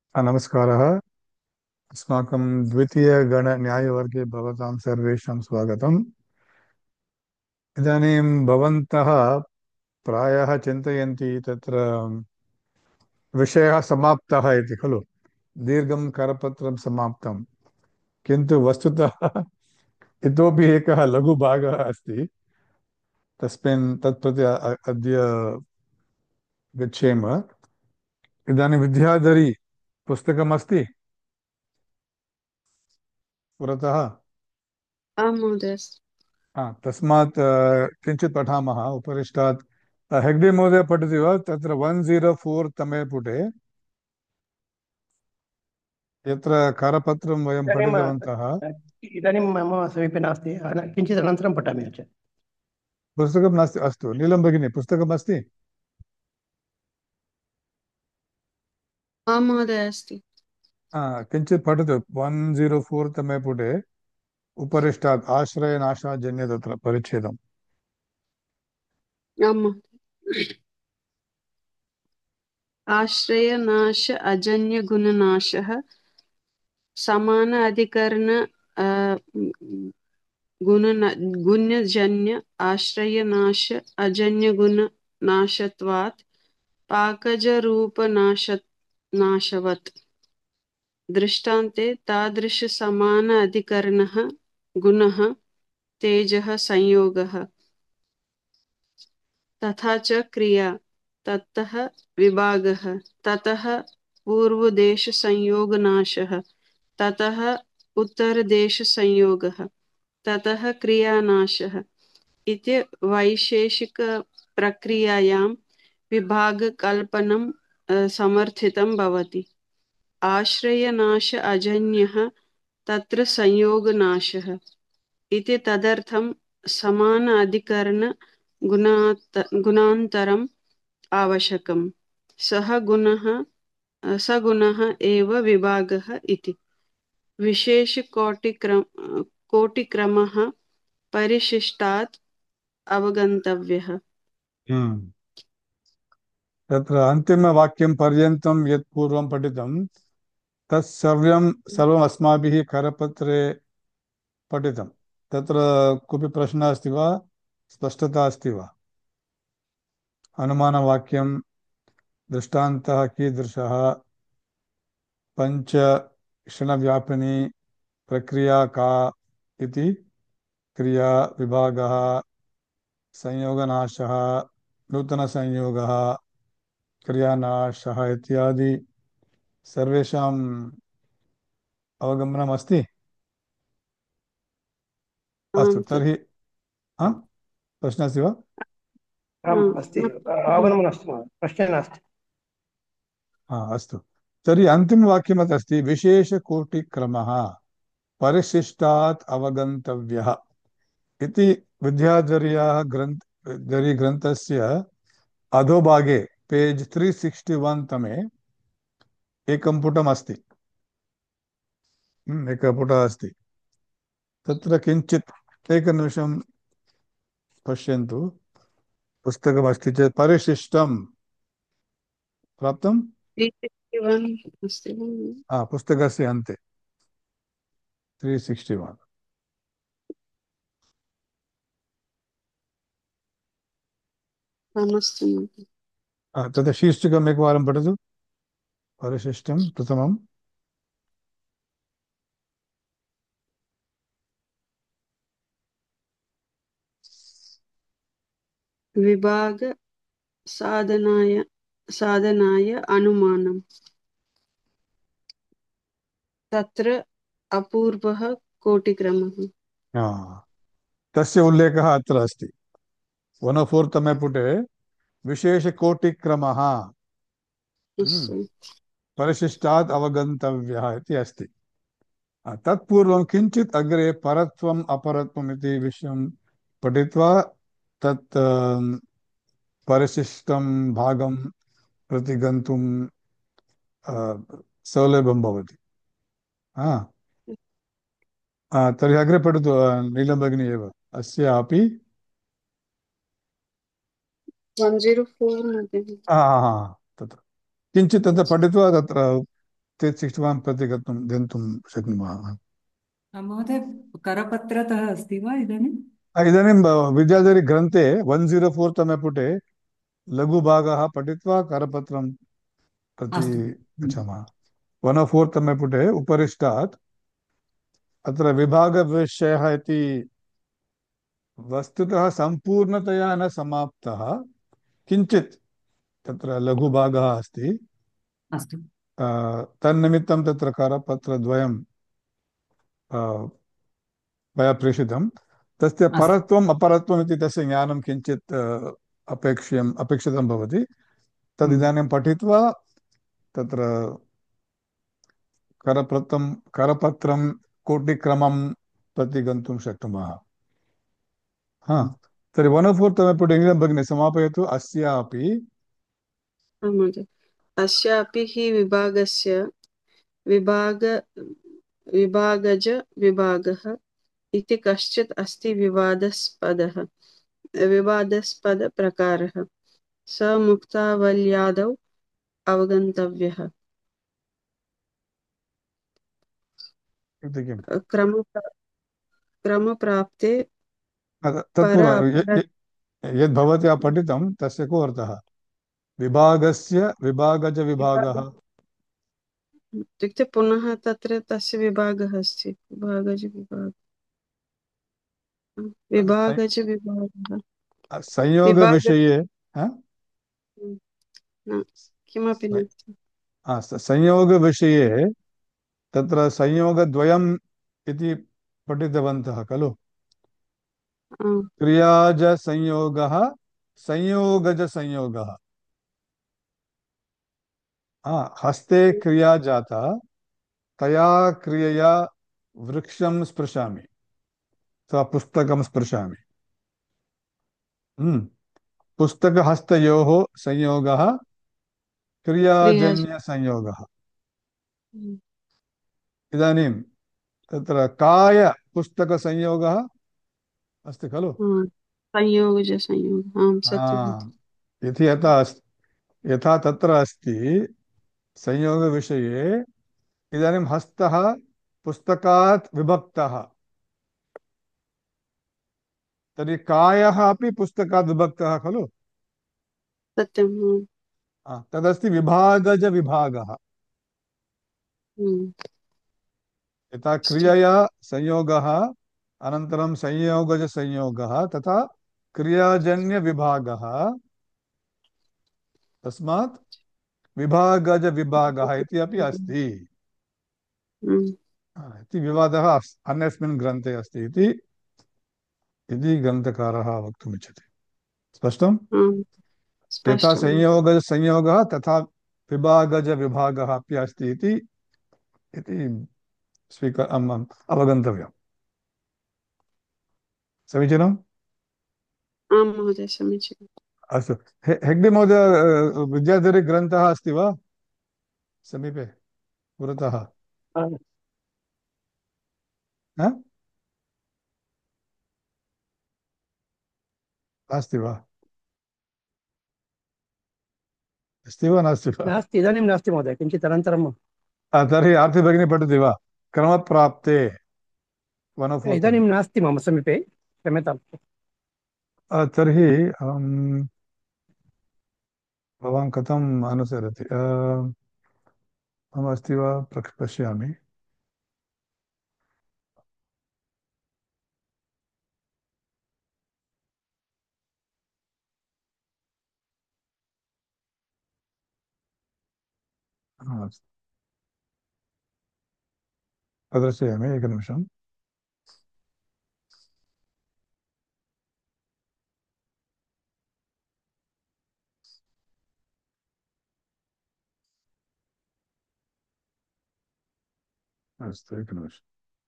नमस्कारः। अस्माकं द्वितीयगणन्यायवर्गे भवतां सर्वेषां स्वागतम्। इदानीं भवन्तः प्रायः चिन्तयन्ति तत्र विषयः समाप्तः इति खलु। दीर्घं करपत्रं समाप्तं, किन्तु वस्तुतः इतोपि एकः लघुभागः अस्ति। तत्प्रति अद्य गच्छेम। इदानीं विद्याधरी पुस्तकमस्ति पुरतः। आं महोदय। तस्मात् किञ्चित् पठामः उपरिष्टात्। हेग्डे महोदय पठति वा तत्र 104 तमे पुटे यत्र करपत्रं वयं इदानीम् पठितवन्तः। इदानीं मम समीपे नास्ति, किञ्चित् अनन्तरं पठामि आचार्य। पुस्तकं नास्ति, अस्तु नीलं भगिनी पुस्तकमस्ति। आं महोदय अस्ति। किञ्चित् पठतु 104 तमे पुटे उपरिष्टात् आश्रयनाशाजन्य तत्र परिच्छेदम्। आं महोदय। आश्रयनाश अजन्यगुणनाशः समान अधिकरण गुणजन्य आश्रयनाश अजन्यगुणनाशत्वात् पाकजरूपनाशवत् दृष्टान्ते तादृश समान अधिकरणः गुणः तेजः संयोगः तथा च क्रिया ततः विभागः ततः पूर्वदेशसंयोगनाशः ततः उत्तरदेशसंयोगः ततः क्रियानाशः इति वैशेषिकप्रक्रियायां विभागकल्पनं समर्थितं भवति। आश्रयनाश अजन्यः तत्र संयोगनाशः इति तदर्थं समान अधिकरण गुणान्तरम् आवश्यकम्। स गुणः एव विभागः इति कोटिक्रमः परिशिष्टात् अवगन्तव्यः। हम्म। तत्र अन्तिमवाक्यं पर्यन्तं यत् पूर्वं पठितं सर्वम् अस्माभिः करपत्रे पठितं। तत्र कोऽपि प्रश्नः अस्ति वा, स्पष्टता अस्ति वा? अनुमानवाक्यं दृष्टान्तः कीदृशः, पञ्चक्षणव्यापिनी प्रक्रिया का इति, क्रिया, विभागः, संयोगनाशः, नूतनसंयोगः, क्रियानाशः इत्यादि सर्वेषाम् अवगमनमस्ति। अस्तु तर्हि प्रश्नः अस्ति वा? आम्, अस्ति। अवगमनमस्ति महोदय, प्रश्नः नास्ति। अस्तु तर्हि अन्तिमवाक्यमत् अस्ति विशेषकोटिक्रमः परिशिष्टात् अवगन्तव्यः इति। विद्याधर्याः ग्रन्थस्य अधोभागे पेज् 361 तमे एकं पुटमस्ति। एकः पुटः अस्ति तत्र किञ्चित् एकनिमिषं पश्यन्तु। पुस्तकमस्ति चेत् परिशिष्टं प्राप्तं। 361 अस्ति वा? पुस्तकस्य अन्ते 361। आमस्तु महोदय। तत्र शीर्षकम् एकवारं पठतु। परिशिष्टं प्रथमं। विभाग साधनाय अनुमानम् तत्र अपूर्वः कोटिक्रमः। तस्य उल्लेखः अत्र अस्ति 104 तमे पुटे विशेषकोटिक्रमः अस्तु। परिशिष्टात् अवगन्तव्यः इति अस्ति। तत्पूर्वं किञ्चित् अग्रे परत्वम् अपरत्वम् इति विषयं पठित्वा तत् परिशिष्टं भागं प्रति गन्तुं सौलभ्यं भवति। तर्हि अग्रे पठतु नीलं भगिनी एव अस्यापि 104 मध्ये। तत्र किञ्चित् तत्र पठित्वा तत्र स्टेट् 61 प्रति गन्तुं शक्नुमः। महोदय करपत्रतः अस्ति वा इदानीं? इदानीं विद्याधरी-ग्रन्थे 104 तमे पुटे लघुभागः पठित्वा करपत्रं प्रति अस्तु। गच्छामः। 104 तमे पुटे उपरिष्टात् अत्र विभागविषयः इति वस्तुतः सम्पूर्णतया न समाप्तः, किञ्चित् तत्र लघुभागः अस्ति। अस्तु। तन्निमित्तं तत्र करपत्रद्वयं मया प्रेषितं। तस्य अस्तु। परत्वम् अपरत्वम् इति तस्य ज्ञानं किञ्चित् अपेक्षितं भवति। तदिदानीं पठित्वा तत्र करपत्रं कोटिक्रमं प्रति गन्तुं शक्नुमः। हा, तर्हि 104 तमे पुटे भगिनी समापयतु। अस्यापि आम् महोदय। अस्यापि हि विभागस्य विभाग विभागज विभागः इति कश्चित् अस्ति विवादास्पदप्रकारः। स मुक्तावल्यादौ अवगन्तव्यः। इति किम्? क्रमप्राप्ते पर तत्पूर्वं यद् भवत्या पठितं तस्य को अर्थः? विभागस्य विभागजविभागः। इत्युक्ते पुनः तत्र तस्य विभागः अस्ति। विभागज विभागः संयोगविषये किमपि नास्ति। संयोगविषये तत्र संयोगद्वयम् इति पठितवन्तः खलु? क्रियाजसंयोगः, संयोगजसंयोगः। हस्ते क्रिया जाता, तया क्रियया वृक्षं स्पृशामि अथवा पुस्तकं स्पृशामि। पुस्तकहस्तयोः संयोगः क्रियाजन्यसंयोगः। इदानीं तत्र कायपुस्तकसंयोगः अस्ति खलु? संयोगज संयोग। आम् सत्यं। इति यथा तत्र अस्ति संयोगविषये। इदानीं हस्तः पुस्तकात् विभक्तः, तर्हि कायः अपि पुस्तकात् विभक्तः खलु? सत्यं। तदस्ति विभागजविभागः। यथा क्रियया संयोगः अनन्तरं संयोगजसंयोगः, तथा क्रियाजन्यविभागः। तस्मात् विभागजविभागः इति अपि अस्ति इति विवादः अन्यस्मिन् ग्रन्थे अस्ति इति ग्रन्थकारः वक्तुमिच्छति। स्पष्टं? यथा संयोगजसंयोगः तथा विभागजविभागः अपि अस्ति इति अवगन्तव्यम्। समीचीनम्? आं महोदय, समीचीनम्। अस्तु। हेग्डे महोदय, विद्याधरी-ग्रन्थः अस्ति वा समीपे पुरतः? नास्ति वा? अस्ति वा नास्ति वा? नास्ति, इदानीं नास्ति महोदय, किञ्चित् अनन्तरं। तर्हि आर्ति भगिनी पठति वा? क्रमप्राप्ते 104। इदानीं नास्ति मम समीपे, क्षम्यताम्। तर्हि भवान् कथम् अनुसरति? मम अस्ति वा पश्यामि। प्रदर्शयामि, एकनिमिषम्। अस्तु, एकनिमिषम्।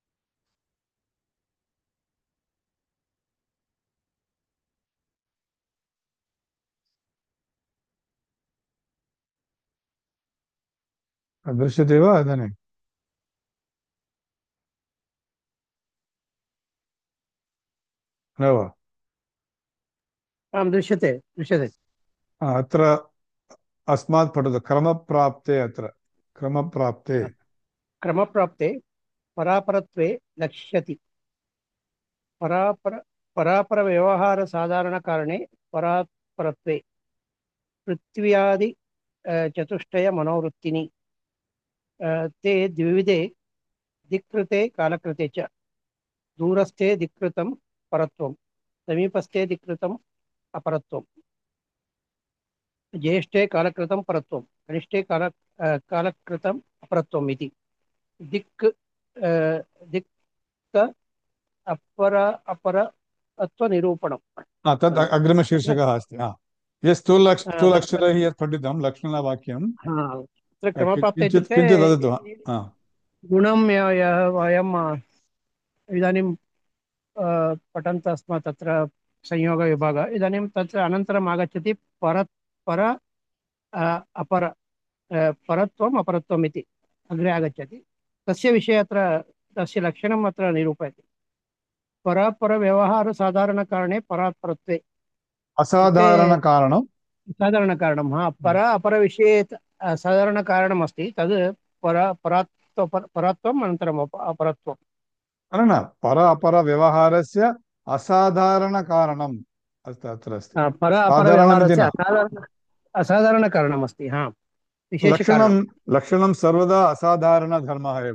दृश्यते वा इदानीं? न वा? आं दृश्यते। अत्र अस्मात् पठतु। क्रमप्राप्ते, अत्र क्रमप्राप्ते क्रमप्राप्ते परापरत्वे लक्ष्यति परापर परापरव्यवहारसाधारणकारणे परापरत्वे पृथ्व्यादि चतुष्टय मनोवृत्तिनि ते द्विविधे दिक्कृते कालकृते च दूरस्थे दिक्कृतं परत्वं समीपस्थे दिक्कृतम् अपरत्वं ज्येष्ठे कालकृतं परत्वं कनिष्ठे कालकृतम् अपरत्वम् इति दिक् दिक् अपर अपरत्वनिरूपणम् तद् अग्रिमशीर्षकः अस्ति यत् स्थूलक्षरैः यत् पठितं लक्षणवाक्यं तत्र क्रमप्राप्ते किञ्चित् इत्युक्ते किञ्चित् वदतु गुणं यः वयम् इदानीं पठन्तः स्मः तत्र संयोगविभागः इदानीं तत्र अनन्तरम् आगच्छति पर अपर परत्वम् अपरत्वम् इति अग्रे आगच्छति तस्य विषये अत्र तस्य लक्षणम् अत्र निरूपयति परापरव्यवहारसाधारणकारणे परात्परत्वे असाधारणकारणं साधारणकारणं पर अपरविषये साधारणकारणम् अस्ति तद् परात्वम् अनन्तरम् अपरत्वं न पर अपरव्यवहारस्य असाधारणकारणम् अत्र अस्ति साधारणमिति अपरव्यवहारस्य न असाधारणकारणम् अस्ति विशेषकारणं लक्षणं सर्वदा असाधारणधर्मः एव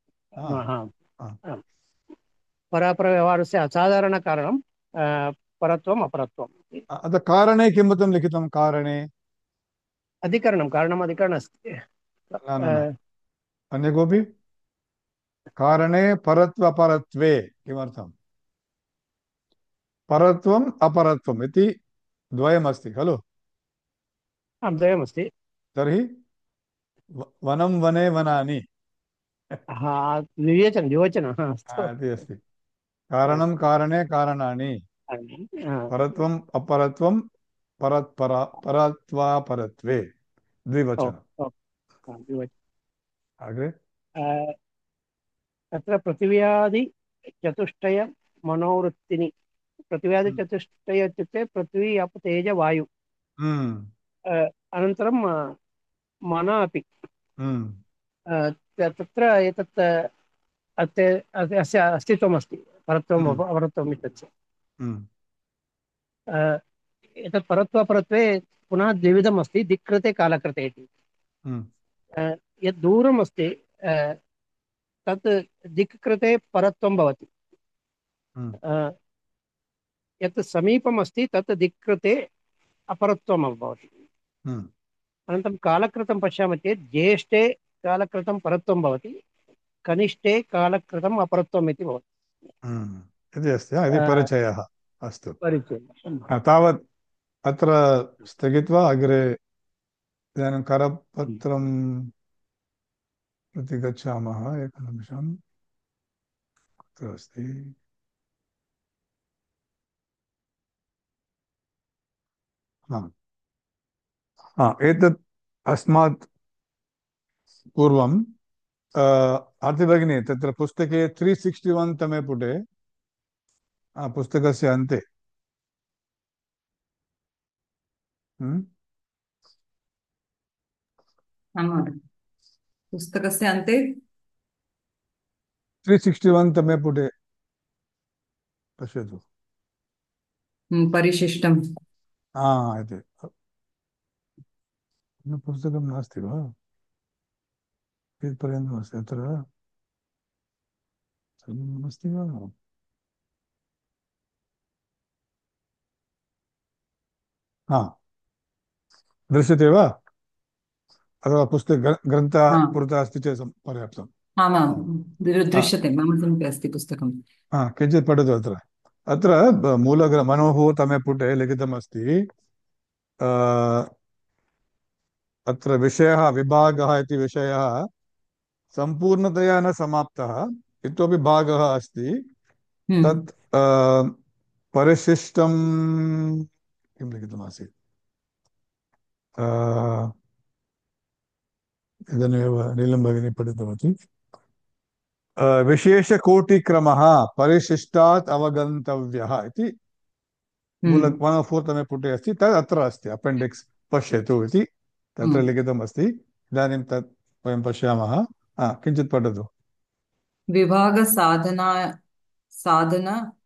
परापरव्यवहारस्य असाधारणकारणं परत्वम् अपरत्वम् अतः कारणे किमर्थं लिखितं कारणे अधिकरणं कारणम् अधिकरणम् अस्ति अन्य कोऽपि कारणे परत्व अपरत्वे किमर्थं परत्वम् अपरत्वम् इति द्वयमस्ति खलु द्वयमस्ति तर्हि वनं वने वनानि द्विवचनः इति अस्ति कारणं कारणे कारणानि परत्वम् अपरत्वं परत्वापरत्वे द्विवचनम् अग्रे तत्र पृथिव्यादिचतुष्टय मनोवृत्तिनि पृथिव्यादिचतुष्टय इत्युक्ते पृथ्वी अप तेज वायु अनन्तरं मन अपि तत्र एतत् अस्य अस्तित्वमस्ति परत्वम् अपरत्वम् इत्यस्य एतत् परत्वापरत्वे पुनः द्विविधम् अस्ति दिक्कृते कालकृते इति यत् दूरम् अस्ति तत् दिक् कृते परत्वं भवति यत् समीपम् अस्ति तत् दिक् कृते अपरत्वं भवति अनन्तरं कालकृतं पश्यामः चेत् ज्येष्ठे कालकृतं परत्वं भवति कनिष्ठे कालकृतम् अपरत्वम् इति भवति इति अस्ति इति परिचयः अस्तु परिचयः तावत् अत्र स्थगित्वा अग्रे इदानीं करपत्रं प्रति गच्छामः एकनिमिषम् अत्र अस्ति एतत् अस्मात् पूर्वं आरती भगिनी तत्र पुस्तके 361 तमे पुटे पुस्तकस्य अन्ते पुस्तकस्य अन्ते 361 तमे पुटे पश्यतु परिशिष्टम् इति पुस्तकं नास्ति वा कियत्पर्यन्तमस्ति अत्र अस्ति वा दृश्यते वा अथवा ग्रन्थः पुरतः अस्ति चेत् पर्याप्तम् आमां दृश्यते मम समीपे अस्ति पुस्तकं किञ्चित् पठतु अत्र मूलग्रन्थः तमे पुटे लिखितमस्ति अत्र विषयः विभागः इति विषयः सम्पूर्णतया न समाप्तः इतोपि भागः अस्ति तत् परिशिष्टं किं लिखितमासीत् इदानीमेव नीलं भगिनी पठितवती विशेषकोटिक्रमः परिशिष्टात् अवगन्तव्यः इति मूल 104 तमे पुटे अस्ति तत् अत्र अस्ति अपेण्डिक्स् पश्यतु इति तत्र लिखितमस्ति इदानीं तत् वयं पश्यामः। किञ्चित् पठतु। विभागसाधना साधन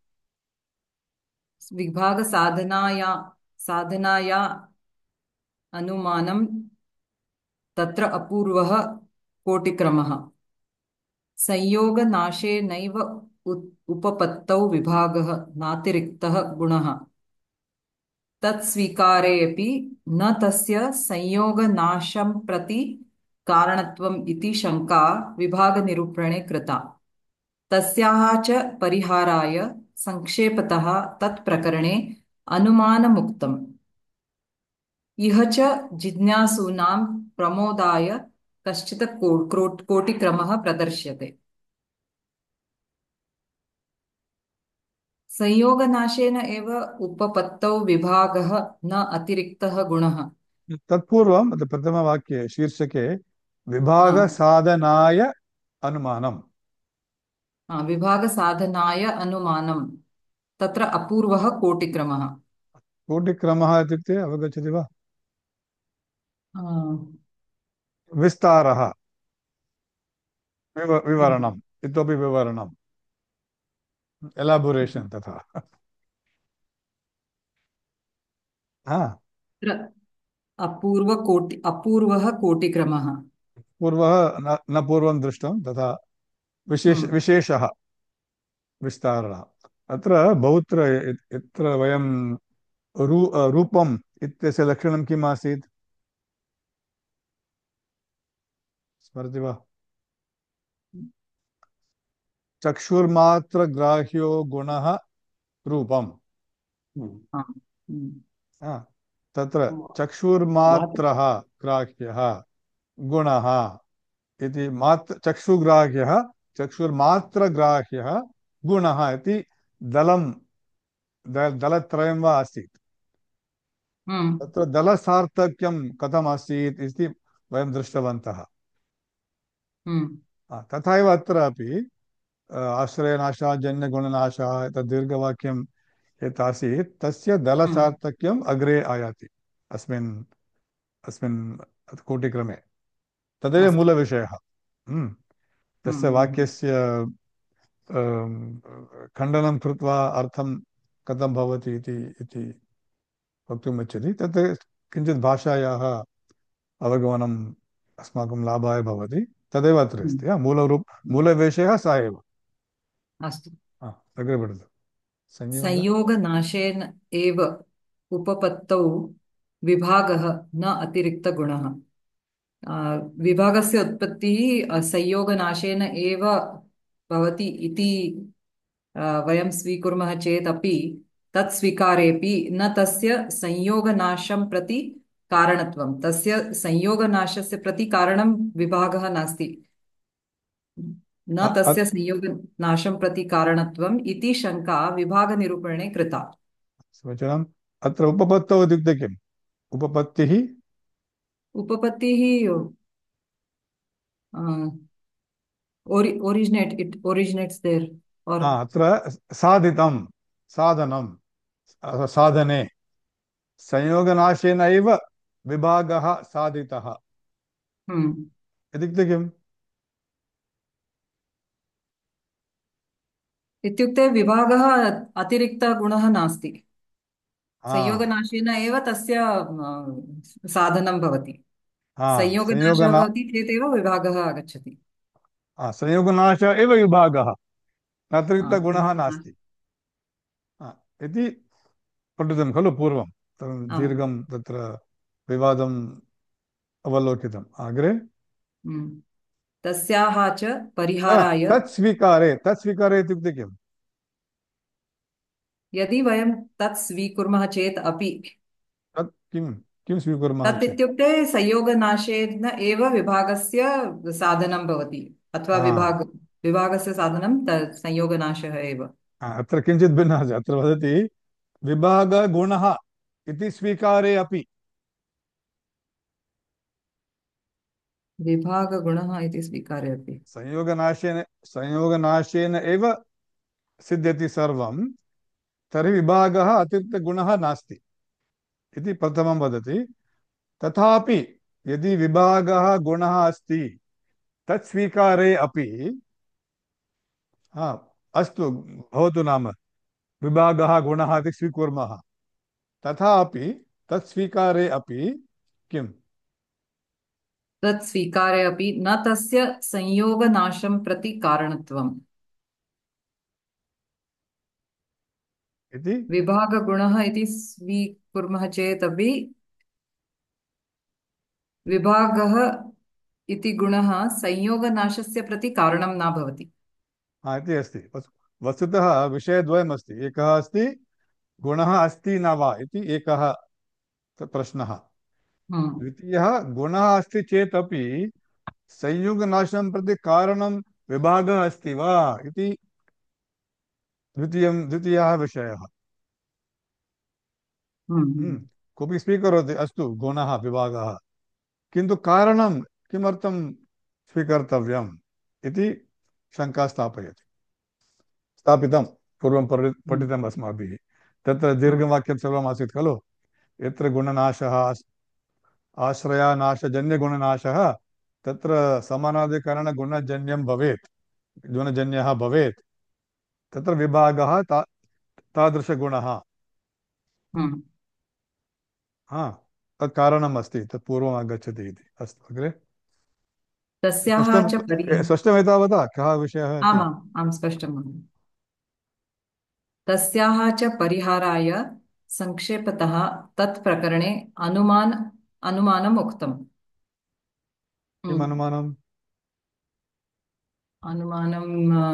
विभागसाधनाया साधनाया अनुमानं तत्र अपूर्वः कोटिक्रमः संयोगनाशेनैव उपपत्तौ विभागः नातिरिक्तः गुणः तत्स्वीकारेऽपि न तस्य संयोगनाशं प्रति कारणत्वम् इति शङ्का विभागनिरूपणे कृता तस्याः च परिहाराय संक्षेपतः तत्प्रकरणे अनुमानमुक्तम् इह च जिज्ञासूनां प्रमोदाय कश्चित् कोटिक्रमः प्रदर्श्यते संयोगनाशेन एव उपपत्तौ विभागः न अतिरिक्तः गुणः तत्पूर्वं प्रथमवाक्ये शीर्षके हा, विभागसाधनाय अनुमानम्। विभागसाधनाय अनुमानं तत्र अपूर्वः कोटिक्रमः कोटिक्रमः इत्युक्ते अवगच्छति वा? आ, विस्तारः, विवरणम्, इतोपि विवरणम्, एलाबोरेशन् तथा। हा, तत्र अपूर्वः कोटिक्रमः पूर्वः न पूर्वं दृष्टं तथा हम्म, विशेषः विस्तारः। अत्र बहुत्र यत्र वयं रूपम् इत्यस्य लक्षणं किम् आसीत् स्मरति वा? चक्षुर्मात्रग्राह्यो गुणः रूपम्। हम्म। आ, हम्म, तत्र मात्र चक्षुर्मात्रः ग्राह्यः गुणः इति चक्षुग्राह्यः चक्षुर्मात्रग्राह्यः गुणः इति दलं दलत्रयं वा आसीत्। हम्म, तत्र दलसार्थक्यं कथम् आसीत् इति वयं दृष्टवन्तः। हम्म, तथा एव अत्रापि आश्रयनाशाजन्यगुणनाशः तद् दीर्घवाक्यं यत् आसीत् तस्य हम्म, दलसार्थक्यम् अग्रे आयाति अस्मिन् अस्मिन् कोटिक्रमे। तदेव अस्तु मूलविषयः। तस्य हम्म, वाक्यस्य खण्डनं कृत्वा अर्थं कथं भवति इति वक्तुम् इच्छति। तत् किञ्चित् भाषायाः अवगमनम् अस्माकं लाभाय भवति। तदेव अत्र हम्म, अस्ति। मूलविषयः स एव। अस्तु अग्रे पठतु। संयोग संयोगनाशेन एव उपपत्तौ विभागः न अतिरिक्तगुणः विभागस्य उत्पत्तिः संयोगनाशेन एव भवति इति वयं स्वीकुर्मः चेदपि तत् स्वीकारेपि न तस्य संयोगनाशं प्रति कारणत्वं तस्य संयोगनाशस्य प्रति कारणं विभागः नास्ति न तस्य संयोगनाशं प्रति कारणत्वम् इति शङ्का विभागनिरूपणे कृता समीचीनम्। अत्र उपपत्तौ इत्युक्ते किम्? उपपत्तिः उपपत्तिः originates there or अत्र साधितं साधनं साधने संयोगनाशेन एव विभागः साधितः हम्म इत्युक्ते किम्? इत्युक्ते विभागः अतिरिक्तगुणः नास्ति हा संयोगनाशेन एव तस्य साधनं भवति हा संयोगनाशः संयोगना भवति चेदेव विभागः आगच्छति संयोगनाश एव विभागः, अतिरिक्तगुणः संयोगनाश नास्ति इति पठितं खलु पूर्वं। आम् दीर्घं तत्र विवादम् अवलोकितम्। अग्रे तस्याः च परिहाराय तत् स्वीकारे इत्युक्ते किम्? यदि वयं तत् स्वीकुर्मः चेत् अपि तत् किं किं स्वीकुर्मः तत् चेत्? इत्युक्ते संयोगनाशेन एव विभागस्य साधनं भवति अथवा विभागस्य साधनं संयोगनाशः एव अत्र किञ्चित् भिन्नः अस्ति। अत्र वदति विभागगुणः इति स्वीकारे अपि। विभागगुणः इति स्वीकारे अपि संयोगनाशेन एव सिद्ध्यति सर्वं, तर्हि विभागः अतिरिक्तगुणः नास्ति इति प्रथमं वदति। तथापि यदि विभागः गुणः अस्ति तत् स्वीकारे अपि हा अस्तु भवतु नाम विभागः गुणः इति स्वीकुर्मः तथापि तत् स्वीकारे अपि किम् तत् स्वीकार्य अपि न तस्य संयोगनाशं प्रति कारणत्वम्। इति विभागगुणः इति स्वीकुर्मः चेत् अपि विभागः इति गुणः संयोगनाशस्य प्रति कारणं न भवति। हा इति अस्ति वस्तुतः विषयद्वयमस्ति एकः अस्ति गुणः अस्ति न वा इति एकः प्रश्नः हम्म द्वितीयः गुणः अस्ति चेत् अपि संयोगनाशं प्रति कारणं विभागः अस्ति वा इति द्वितीयः विषयः हम्म कोऽपि स्वीकरोति अस्तु गुणः विभागः किन्तु कारणं किमर्थं स्वीकर्तव्यम् इति शङ्का स्थापितं पूर्वं हम्म पठितम् अस्माभिः तत्र दीर्घवाक्यं सर्वमासीत् खलु यत्र गुणनाशः आश्रयानाशजन्यगुणनाशः तत्र समानाधिकरणगुणजन्यं भवेत् गुणजन्यः भवेत् तत्र विभागः तादृशगुणः हम्म। हा तत् कारणम् अस्ति तत् पूर्वम् आगच्छति इति अस्तु अग्रे तस्याः स्पष्टं च स्पष्टमेतावता कः विषयः इति आमाम् आं स्पष्टं महोदय। तस्याः च परिहाराय संक्षेपतः तत् प्रकरणे अनुमानम् उक्तम्। किम् हम्म। अनुमानम् अनुमानं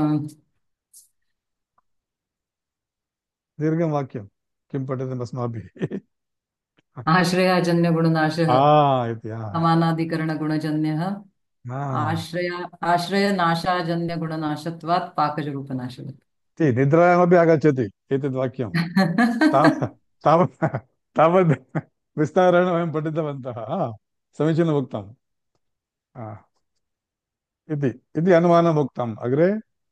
दीर्घं वाक्यं किं पठितम् अस्माभिः आश्रयाजन्यगुणनाशः इति समानाधिकरणगुणजन्यः हा आश्रयनाशाजन्यगुणनाशत्वात् पाकजरूपनाशवत्। निद्रायामपि आगच्छति एतद् वाक्यं ताव- तावत् तावद् विस्तारेण वयं पठितवन्तः समीचीनम् उक्तम् इति इति अनुमानम् उक्तम् अग्रे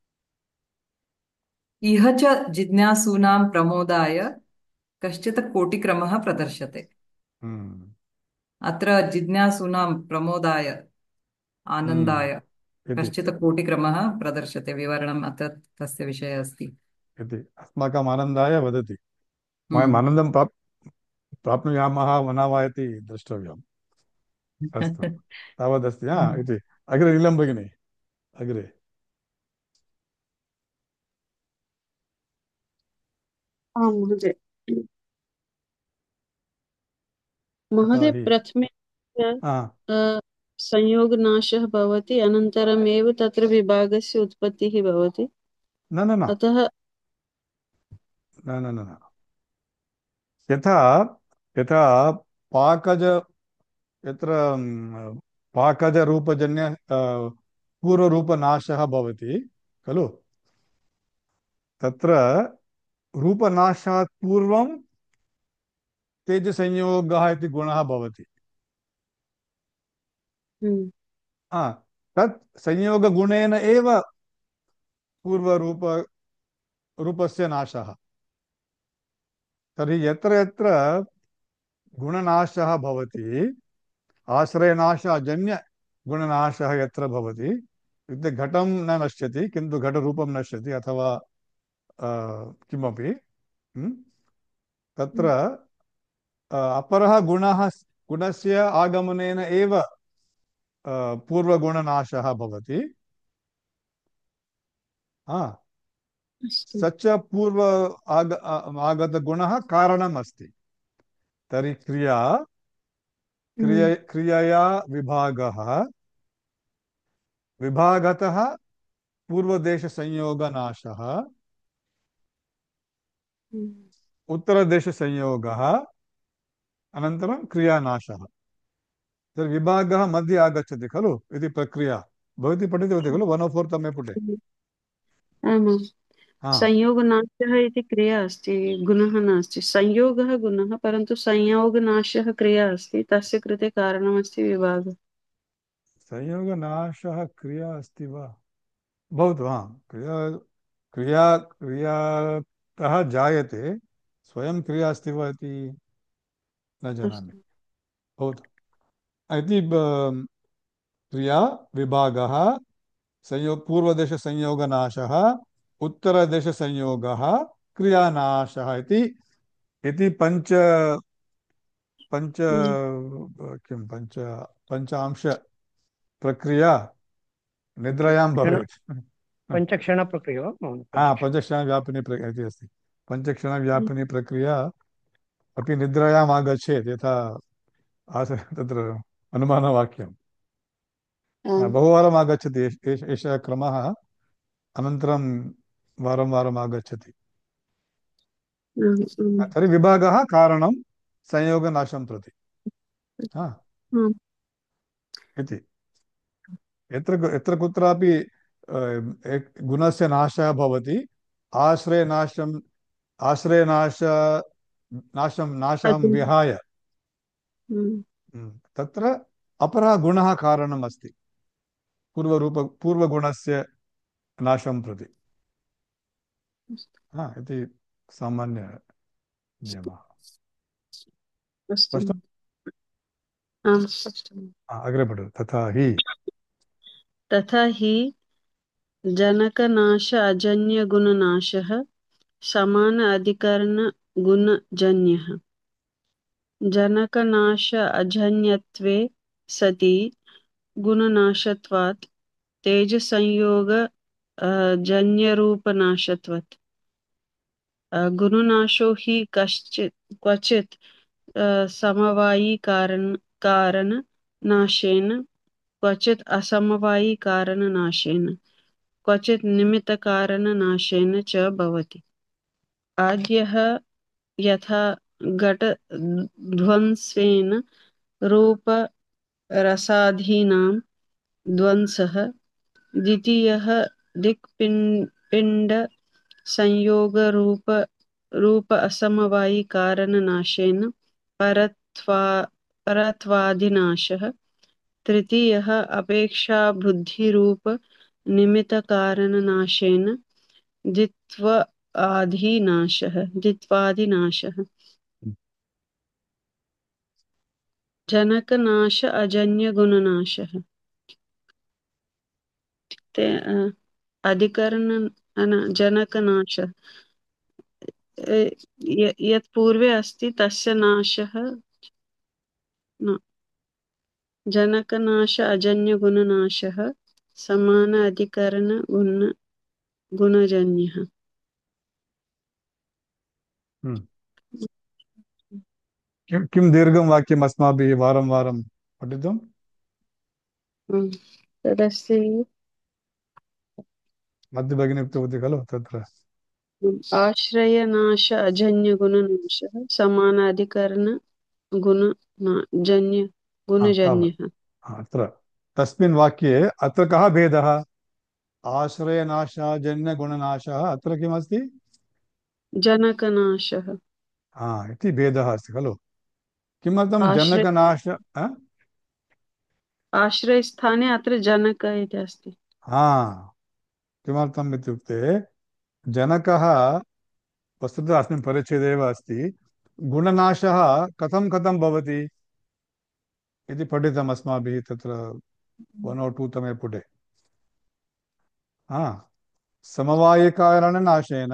इह च जिज्ञासूनां प्रमोदाय कश्चित् कोटिक्रमः प्रदर्श्यते। हम्म अत्र जिज्ञासूनां प्रमोदाय आनन्दाय इति कश्चित् कोटिक्रमः प्रदर्श्यते। विवरणम् अत्र तस्य विषयः अस्ति। इति अस्माकम् आनन्दाय वदति वयम् हम्म। आनन्दं प्राप्नुयामः न वा इति द्रष्टव्यम् अस्तु तावदस्ति इति अग्रे नीलं भगिनि अग्रे आम् महोदय। तथा महोदय हि प्रथमे हा अ, संयोगनाशः भवति अनन्तरमेव तत्र विभागस्य उत्पत्तिः भवति। न न न अतः न न न न यथा यथा पाकज यत्र पाकजरूपजन्य पूर्वरूपनाशः भवति खलु तत्र रूपनाशात् पूर्वं तेजसंयोगः इति गुणः भवति हम्म, हा तत् संयोगगुणेन एव पूर्वरूपस्य नाशः तर्हि यत्र यत्र गुणनाशः भवति आश्रयनाशजन्य गुणनाशः यत्र भवति इत्युक्ते घटं न नश्यति किन्तु घटरूपं नश्यति अथवा किमपि हम्म, तत्र हम्म, अपरः गुणस्य आगमनेन एव पूर्वगुणनाशः भवति हा अस्तु। स च आगतगुणः कारणम् अस्ति तर्हि हम्म, क्रियया विभागः विभागतः पूर्वदेशसंयोगनाशः हम्म, उत्तरदेशसंयोगः अनन्तरं क्रियानाशः तर्हि विभागः मध्ये आगच्छति खलु इति प्रक्रिया भवती पठितवती खलु 104 तमे पुटे आमां हा संयोगनाशः इति क्रिया अस्ति, गुणः नास्ति। संयोगः गुणः, परन्तु संयोगनाशः क्रिया अस्ति, तस्य कृते कारणमस्ति विभागः। संयोगनाशः क्रिया अस्ति वा भवतु क्रिया क्रियातः जायते स्वयं क्रिया अस्ति वा इति न जानामि अस्तु। भवतु इति क्रिया विभागः पूर्वदेशसंयोगनाशः उत्तरदेशसंयोगः क्रियानाशः इति पञ्च पञ्च किं पञ्चांश प्रक्रिया निद्रायां क्षण भवेत्। पञ्चक्षणप्रक्रिया वा महोदय? पञ्चक्षणव्यापिनी इति अस्ति। पञ्चक्षणव्यापिनी प्रक्रिया अपि निद्रायाम् आगच्छेत् यथा तत्र अनुमानवाक्यं बहुवारम् आगच्छति एषः क्रमः अनन्तरं वारं वारम् आगच्छति। तर्हि विभागः कारणं संयोगनाशं प्रति इति यत्र यत्र कुत्रापि गुणस्य नाशः भवति आश्रयनाशं आश्रयनाश नाशं विहाय तत्र अपरः गुणः कारणम् अस्ति पूर्वगुणस्य नाशं प्रति इति सामान्यनियमः। स्पष्टम्? अग्रे पठतु। तथा हि जनकनाश अजन्यगुणनाशः समान अधिकरण गुणजन्यः। जनकनाश अजन्यत्वे सति गुणनाशत्वात् तेजसंयोग जन्यरूपनाशत्वात् गुणनाशो हि क्वचित् समवायी कारणनाशेन क्वचित् असमवायी कारणनाशेन क्वचित् निमित्तकारणनाशेन च भवति। आद्यः यथा घटध्वंसेन रूपरसादीनां ध्वंसः, द्वितीयः दिक्पिण्ड संयोगरूप असमवायी कारणनाशेन परत्वादिनाशः, तृतीयः अपेक्षाबुद्धिरूप निमित्तकारणनाशेन द्वित्वादिनाशः। जनकनाश अजन्यगुणनाशः अधिकरण जनकनाश यत् पूर्वे अस्ति तस्य नाशः न। जनकनाश अजन्यगुणनाशः समान अधिकरण गुणजन्यः। किं दीर्घं वाक्यम् अस्माभिः वारं वारं पठितुं? तदस्ति मध्ये भगिनी उक्तवती खलु तत्र आश्रयनाश अजन्यगुणनाशः समानाधिकरण गुणजन्यः। अत्र तस्मिन् वाक्ये अत्र कः भेदः? आश्रयनाशजन्यगुणनाशः अत्र किमस्ति? जनकनाशः इति भेदः अस्ति खलु। किमर्थं जनकनाश? आश्रयस्थाने अत्र जनक इति अस्ति। किमर्थम् इत्युक्ते जनकः वस्तुतः अस्मिन् परिच्छेदे एव अस्ति। गुणनाशः कथं भवति इति पठितम् अस्माभिः तत्र 102 तमे पुटे। समवायिकारणनाशेन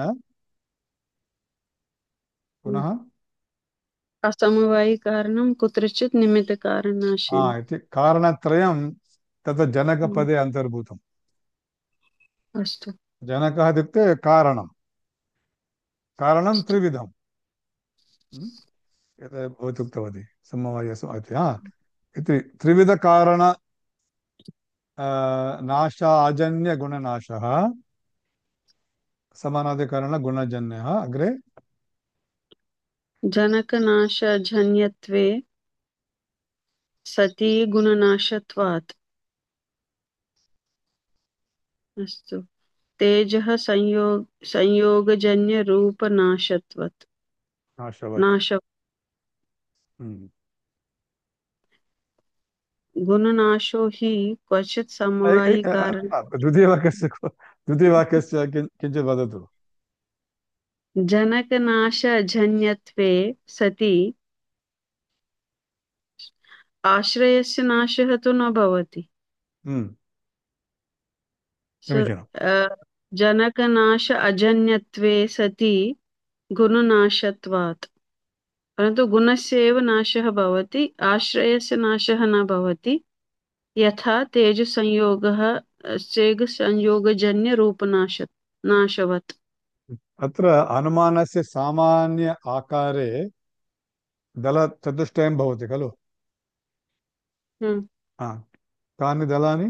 पुनः असमवायिकारणं कुत्रचित् निमित्तकारणनाशेन इति कारणत्रयं तत्र जनकपदे अन्तर्भूतम्। अस्तु। जनकः इत्युक्ते कारणं त्रिविधम् यथा भवती उक्तवती समवाय इति त्रिविधकारण नाशाजन्यगुणनाशः समानाधिकरणगुणजन्यः। अग्रे जनकनाशजन्यत्वे सति गुणनाशत्वात् अस्तु तेजः संयोगजन्यरूपनाशत्वात् गुणनाशो हि क्वचित् समवायिकारण द्वितीयवाक्यस्य किञ्चित् वदतु। जनकनाशजन्यत्वे सति आश्रयस्य नाशः तु न भवति। समीचीनम्। जनकनाश अजन्यत्वे सति गुणनाशत्वात्, परन्तु गुणस्य एव नाशः भवति, आश्रयस्य नाशः न भवति। यथा तेजसंयोगजन्य नाशवत्। अत्र अनुमानस्य सामान्य आकारे दलचतुष्टयं भवति खलु। कानि दलानि?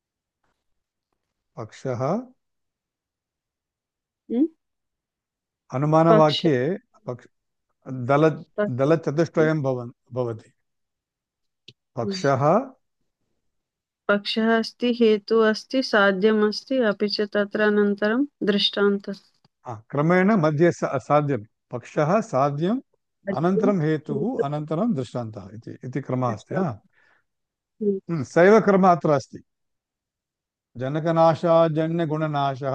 पक्षः, अनुमानवाक्ये दलचतुष्टयं भवति। पक्षः, पक्षः अस्ति, हेतुः अस्ति, साध्यम् अस्ति, अपि च तत्र अनन्तरं दृष्टान्तः। क्रमेण मध्ये साध्यं, पक्षः, साध्यम्, अनन्तरं हेतुः, अनन्तरं दृष्टान्तः इति क्रमः अस्ति। सैव क्रमः अत्र अस्ति। जनकनाशाजन्यगुणनाशः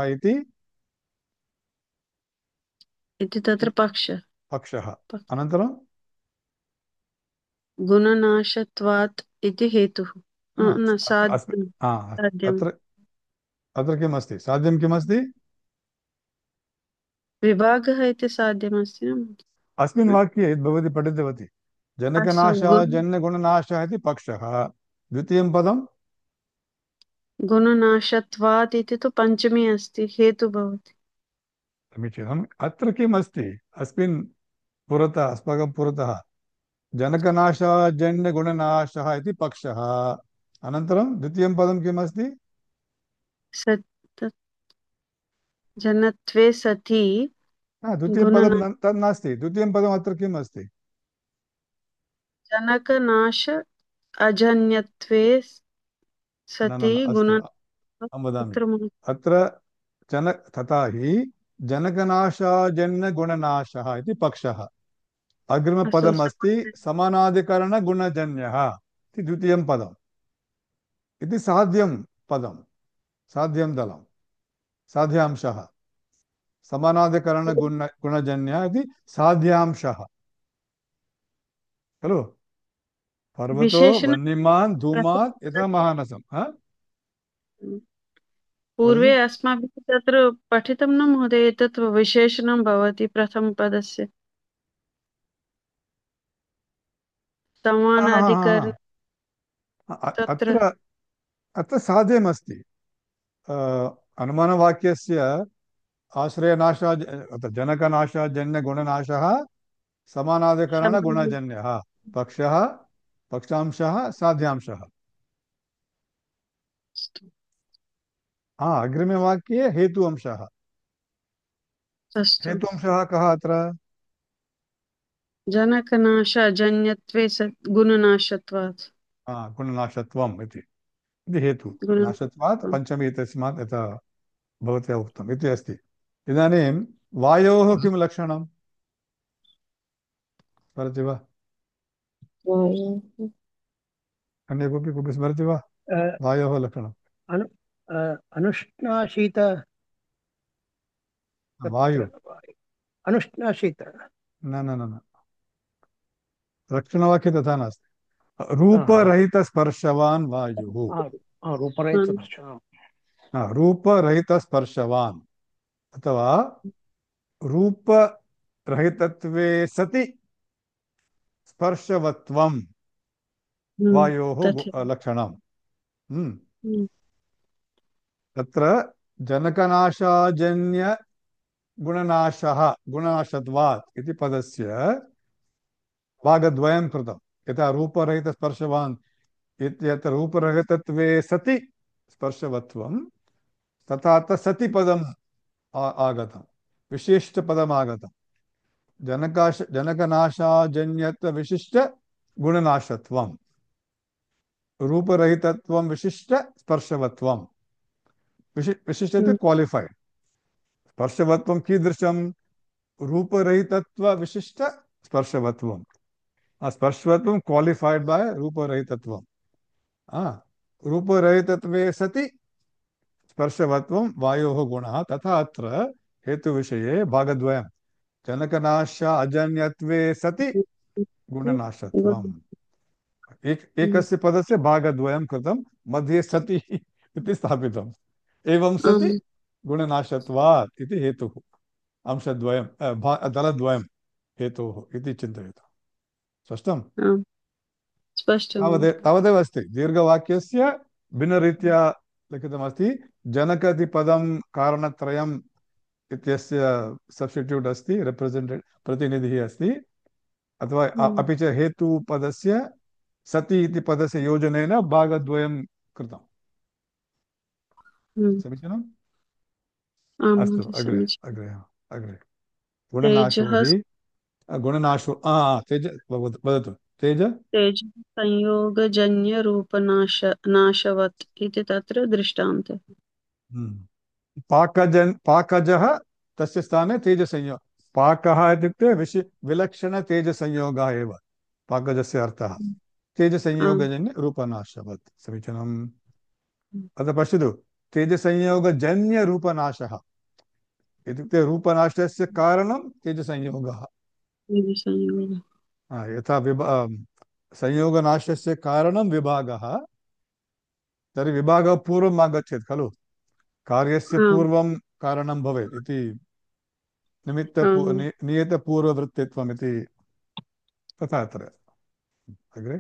इति तत्र पक्षः, अनन्तरं गुणनाशत्वात् इति हेतुः। न, साध्यम्। अत्र किम् अस्ति? साध्यं किमस्ति? विभागः इति साध्यमस्ति न? अस्मिन् वाक्ये भवती पठितवती, जनकनाशाजन्यगुणनाशः इति पक्षः, द्वितीयं पदं गुणनाशत्वात् इति तु पञ्चमी अस्ति, हेतु भवति। समीचीनम्। अत्र किम् अस्ति? अस्मिन् पुरतः, अस्माकं पुरतः जनकनाशाजन्यगुणनाशः इति पक्षः, अनन्तरं द्वितीयं पदं किम् अस्ति? जनत्वे सति द्वितीयं पदं तद् नास्ति। द्वितीयं पदम् अत्र किम् अस्ति? जनकनाश अजन्यत्वे सति अहं वदामि, अत्र तथा हि जनकनाशाजन्यगुणनाशः इति पक्षः, अग्रिमपदम् अस्ति समानाधिकरणगुणजन्यः इति द्वितीयं पदम्, इति साध्यं पदं, साध्यं दलं, साध्यांशः, समानाधिकरणगुणजन्यः इति साध्यांशः खलु। पर्वतो वह्निमान् धूमात् यथा महानसं। पूर्वे अस्माभिः तत्र पठितं न महोदय, एतत् विशेषणं भवति प्रथमपदस्य समानाधिकरण। अत्र साध्यमस्ति। अनुमानवाक्यस्य आश्रयनाशा जनकनाशाजन्यगुणनाशः समानाधिकरणगुणजन्यः, पक्षः, पक्षांशः, साध्यांशः। अग्रिमे वाक्ये हेतु अंशः। हेतु अंशः कः अत्र? जनकनाशाजन्यत्वे गुणनाशत्वात्। गुणनाशत्वम् इति हेतु, नाशत्वात् पञ्चमी तस्मात् यथा भवत्या उक्तम् इति अस्ति। इदानीं वायोः किं लक्षणं स्मरति वा? अन्य कोऽपि स्मरति वा? वायोः लक्षणम् अनुष्णाशीत वायु, अनुष्णाशीत न रक्षणवाक्ये तथा नास्ति। रूपरहितस्पर्शवान् वायुः, रूपरहितस्पर्शवान् अथवा रूपरहितत्वे सति स्पर्शवत्वं वायोः लक्षणम्। तत्र जनकनाशाजन्यगुणनाशः, गुणनाशत्वात् इति पदस्य भागद्वयं कृतं। यथा रूपरहितस्पर्शवान् इत्यत्र रूपरहितत्वे सति स्पर्शवत्वं, तथा सति पदम् आगतं, विशिष्टपदम् आगतं। जनकनाशाजन्यत्व विशिष्ट गुणनाशत्वं, रूपरहितत्वं विशिष्ट स्पर्शवत्वं, विशिष्ट क्वालिफैड, स्पर्शवत्वं कीदृशं? रूपरहितत्व विशिष्ट स्पर्शवत्वं, स्पर्शवत्वं क्वालिफैड बाय रूपरहितत्वं, रूपरहितत्वे सति स्पर्शवत्वं वायोः गुणः। तथा अत्र हेतुविषये भागद्वयं, जनकनाश अजन्यत्वे सति गुणनाशत्वम् एकस्य पदस्य भागद्वयं कृतं, मध्ये सति इति स्थापितम्। एवं सति आम् गुणनाशत्वात् इति हेतुः, अंशद्वयं दलद्वयं हेतोः इति चिन्तयतु। स्पष्टम्? आम् स्पष्टं तावदेव अस्ति। दीर्घवाक्यस्य भिन्नरीत्या लिखितमस्ति। जनकदिपदं कारणत्रयम् इत्यस्य सब्स्टिट्यूट् अस्ति, रिप्रेसेण्टेड् प्रतिनिधिः अस्ति, अथवा अपि च हेतुपदस्य सति इति पदस्य योजनेन भागद्वयं कृतम्। समीचीनम्? आम् अस्तु, महोदय अग्रे समीचीनं। अग्रे अग्रे। गुणनाशो तेजः हि गुणनाशो तेज वदतु। तेज तेजः संयोगजन्यरूपनाश नाशवत् इति तत्र दृष्टान्तः। पाकजः तस्य स्थाने तेजसंयोग। पाकः इत्युक्ते विलक्षणतेजसंयोगः एव पाकजस्य अर्थः। आम् तेजसंयोगजन्य रूपनाशवत्। समीचीनम्। अतः पश्यतु, तेजसंयोगजन्यरूपनाशः इत्युक्ते रूपनाशस्य कारणं तेजसंयोगः। तेजसंयोगः यथा संयोगनाशस्य कारणं विभागः, तर्हि विभागः पूर्वम् आगच्छेत् खलु, कार्यस्य आम् पूर्वं कारणं भवेत् इति आम् नियतपूर्ववृत्तित्वम् इति तथा अत्र। अग्रे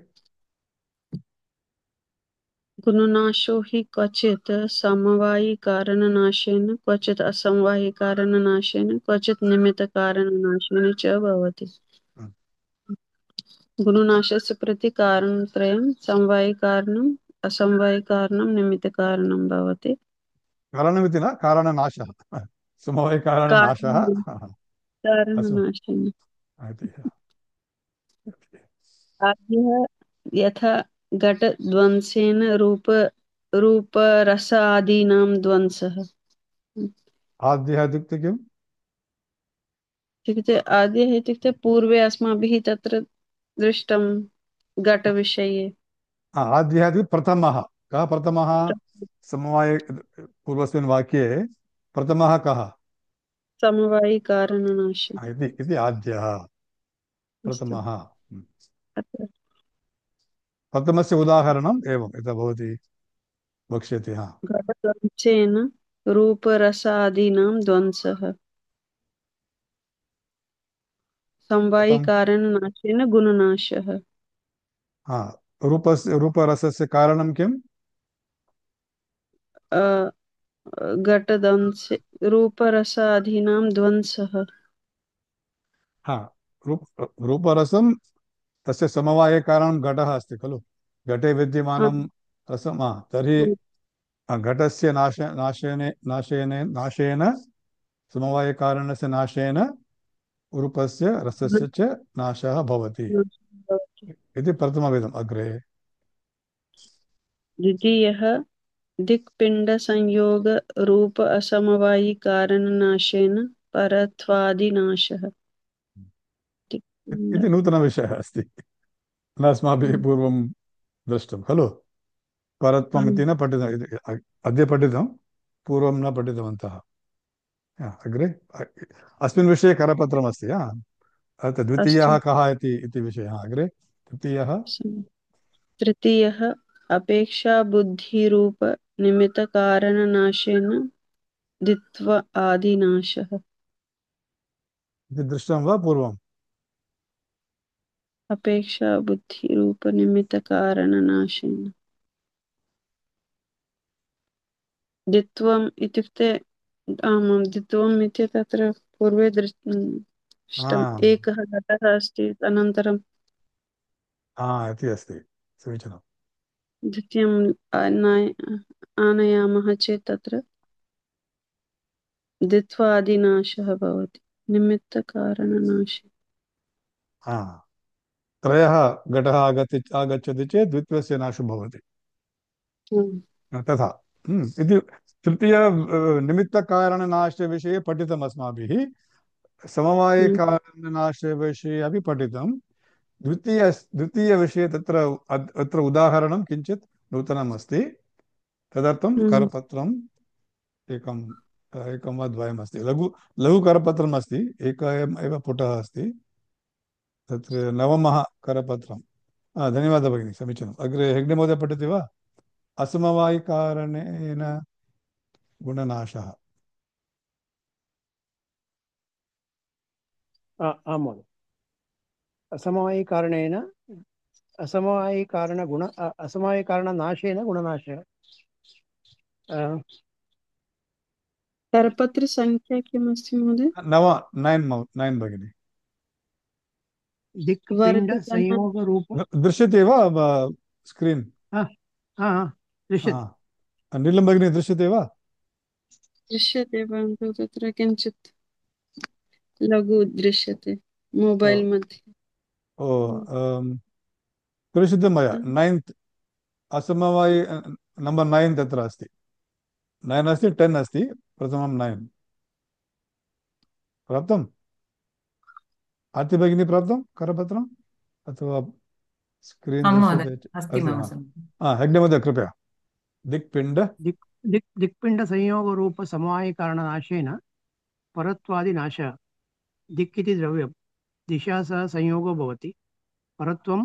गुणनाशो हि क्वचित् समवायिकारणनाशेन क्वचित् असमवायिकारणनाशेन क्वचित् निमित्तकारणनाशेन च भवति। गुणनाशस्य प्रति कारणत्रयं समवायिकारणम् असमवायिकारणं निमित्तकारणं भवति। कारणमिति न, कारणनाशः समवायिकारणनाशः। कारणं अस्तु कारणनाशेन इति। आद्यः यथा घटध्वंसेन रूपरसादीनां ध्वंसः। आद्यः इत्युक्ते किम्? इत्युक्ते आद्यः इत्युक्ते पूर्वे अस्माभिः तत्र दृष्टं घटविषये। आद्यः इति प्रथमः। कः प्रथमः? समवाय पूर्वस्मिन् वाक्ये प्रथमः कः? समवायिकारणनाशे इति आद्यः अस्तु। प्रथमः। अत्र प्रथमस्य उदाहरणम् एवं यथा भवती वक्ष्यति। घटध्वंसेन रूपरसादीनां ध्वंसः कथं? समवायिकारणनाशेन गुणनाशः। रूपरसस्य कारणं किम्? अ, घटध्वंसे रूपरसादीनां ध्वंसः। रूपरसं तस्य समवायकारणं घटः अस्ति खलु। घटे विद्यमानं आम् रसं, तर्हि घटस्य नाशेन समवायकारणस्य नाशेन रूपस्य रसस्य च नाशः भवति इति प्रथमविधम्। अग्रे द्वितीयः दिक्पिण्डसंयोगरूप असमवायिकारणनाशेन परत्वादिनाशः। इति नूतनविषयः अस्ति, न अस्माभिः पूर्वं दृष्टं खलु। परत्वम् इति न पठितम्, अद्य पठितं, पूर्वं न पठितवन्तः। अग्रे अस्मिन् विषये करपत्रमस्ति। अस्तु। द्वितीयः कः इति विषयः। अग्रे तृतीयः तृतीयः अपेक्षाबुद्धिरूपनिमित्तकारणनाशेन दित्व आदिनाशः। इति दृष्टं वा पूर्वम्? अपेक्षाबुद्धिरूपनिमित्तकारणनाशेन द्वित्वम् इत्युक्ते आमां द्वित्वम् इति तत्र पूर्वे दृष्टम्। एकः घटः अस्ति, अनन्तरं इति अस्ति। समीचीनम्। द्वितीयं आनयामः चेत् तत्र द्वित्वादिनाशः भवति निमित्तकारणनाशे। त्रयः घटः आगच्छति चेत् द्वित्वस्य नाशो भवति। तथा इति तृतीय निमित्तकारणनाशविषये पठितम् अस्माभिः। समवायिकारणनाशविषये अपि पठितं। द्वितीयविषये अत्र उदाहरणं किञ्चित् नूतनम् अस्ति। तदर्थं करपत्रम् एकं वा द्वयम् अस्ति। लघुकरपत्रम् अस्ति, एकः एव पुटः अस्ति। तत्र नवमः करपत्रम् धन्यवादः भगिनी, समीचीनम्। अग्रे हेग्डे महोदय पठति वा? असमवायिकारणेन गुणनाशः। आं महोदय। असमवायिकारणेन असमवायिकारणनाशेन गुणनाशः। करपत्रसङ्ख्या किमस्ति महोदय? 9 भगिनी। दिक्पिण्ड वर्धितः संयोग रूप दृश्यते वा स्क्रीन्? दृश्यते। नीलं भगिनी दृश्यते वा? दृश्यते, परन्तु तत्र किञ्चित् लघु दृश्यते मोबैल् मध्ये। ओ प्रेषितं मया। 9th असमवायि नम्बर् 9 तत्र अस्ति। 9 अस्ति, 10 अस्ति, प्रथमं 9 प्राप्तम्? आरती भगिनी प्राप्तं करपत्रम् अथवा स्क्रीन् आं महोदय, दृश्यते? अस्ति अस्ति मम वा? समीपे। हेग्डे महोदय कृपया। दिक्पिण्ड दिक्पिण्ड संयोग रूप समवायिकारणनाशेन परत्वादिनाशः। दिक् इति द्रव्यं दिशा सह संयोगो भवति। परत्वम्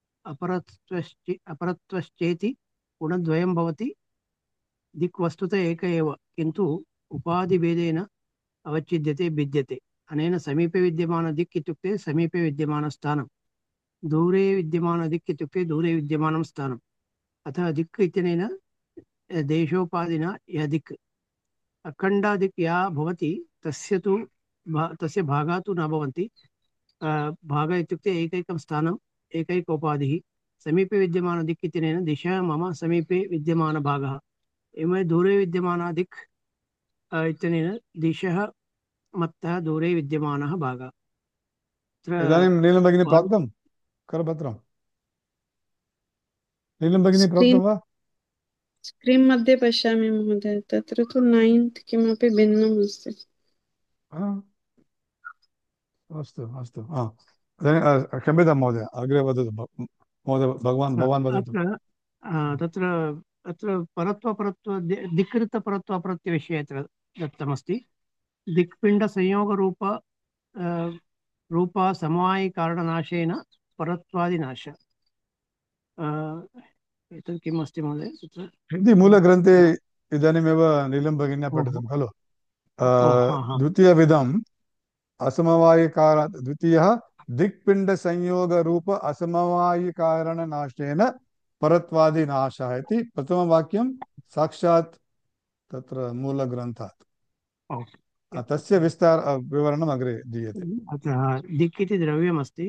अपरत्वश्चेति गुणद्वयं भवति। दिक् वस्तुतः एक एव, किन्तु उपाधिभेदेन अवच्छिद्यते भिद्यते। अनेन समीपे विद्यमान दिक् इत्युक्ते समीपे विद्यमानं स्थानं, दूरे विद्यमान दिक् इत्युक्ते दूरे विद्यमानं स्थानम्। अतः दिक् इत्यनेन देशोपाधिना यः दिक् अखण्डा दिक् या भवति तस्य भागाः तु न भवन्ति। भाग इत्युक्ते एकैकं स्थानम् एकैकोपाधिः। समीपे विद्यमान दिक् इत्यनेन दिशा मम समीपे विद्यमानभागः। एवं दूरे विद्यमाना दिक् इत्यनेन दिशः मत्तः दूरे विद्यमानः भागः। इदानीं नीलं भगिनी प्राप्तं करपत्रं? नीलं भगिनी प्राप्तं वा? स्क्रीन् मध्ये पश्यामि महोदय, तत्र तु 9th किमपि भिन्नम् अस्ति। अस्तु अस्तु। क्षम्यतां महोदय, अग्रे वदतु महोदय। भवान् वदतु। तत्र अत्र परत्वपरत्व दिक्कृतपरत्वपरत्वविषये अत्र दत्तमस्ति। दिक्पिण्डसंयोगरूप रूपा समवायिकारणनाशेन परत्वादिनाश। एतत् किम् अस्ति महोदय तत्र? इति मूलग्रन्थे इदानीमेव नीलं भगिन्या पठितं खलु? द्वितीयविधम् असमवायिकार द्वितीयः दिक्पिण्डसंयोगरूप असमवायिकारणनाशेन परत्वादिनाशः इति प्रथमवाक्यं साक्षात् तत्र मूलग्रन्थात्। तस्य विवरणम् अग्रे दीयते। अत्र दिक् इति द्रव्यमस्ति।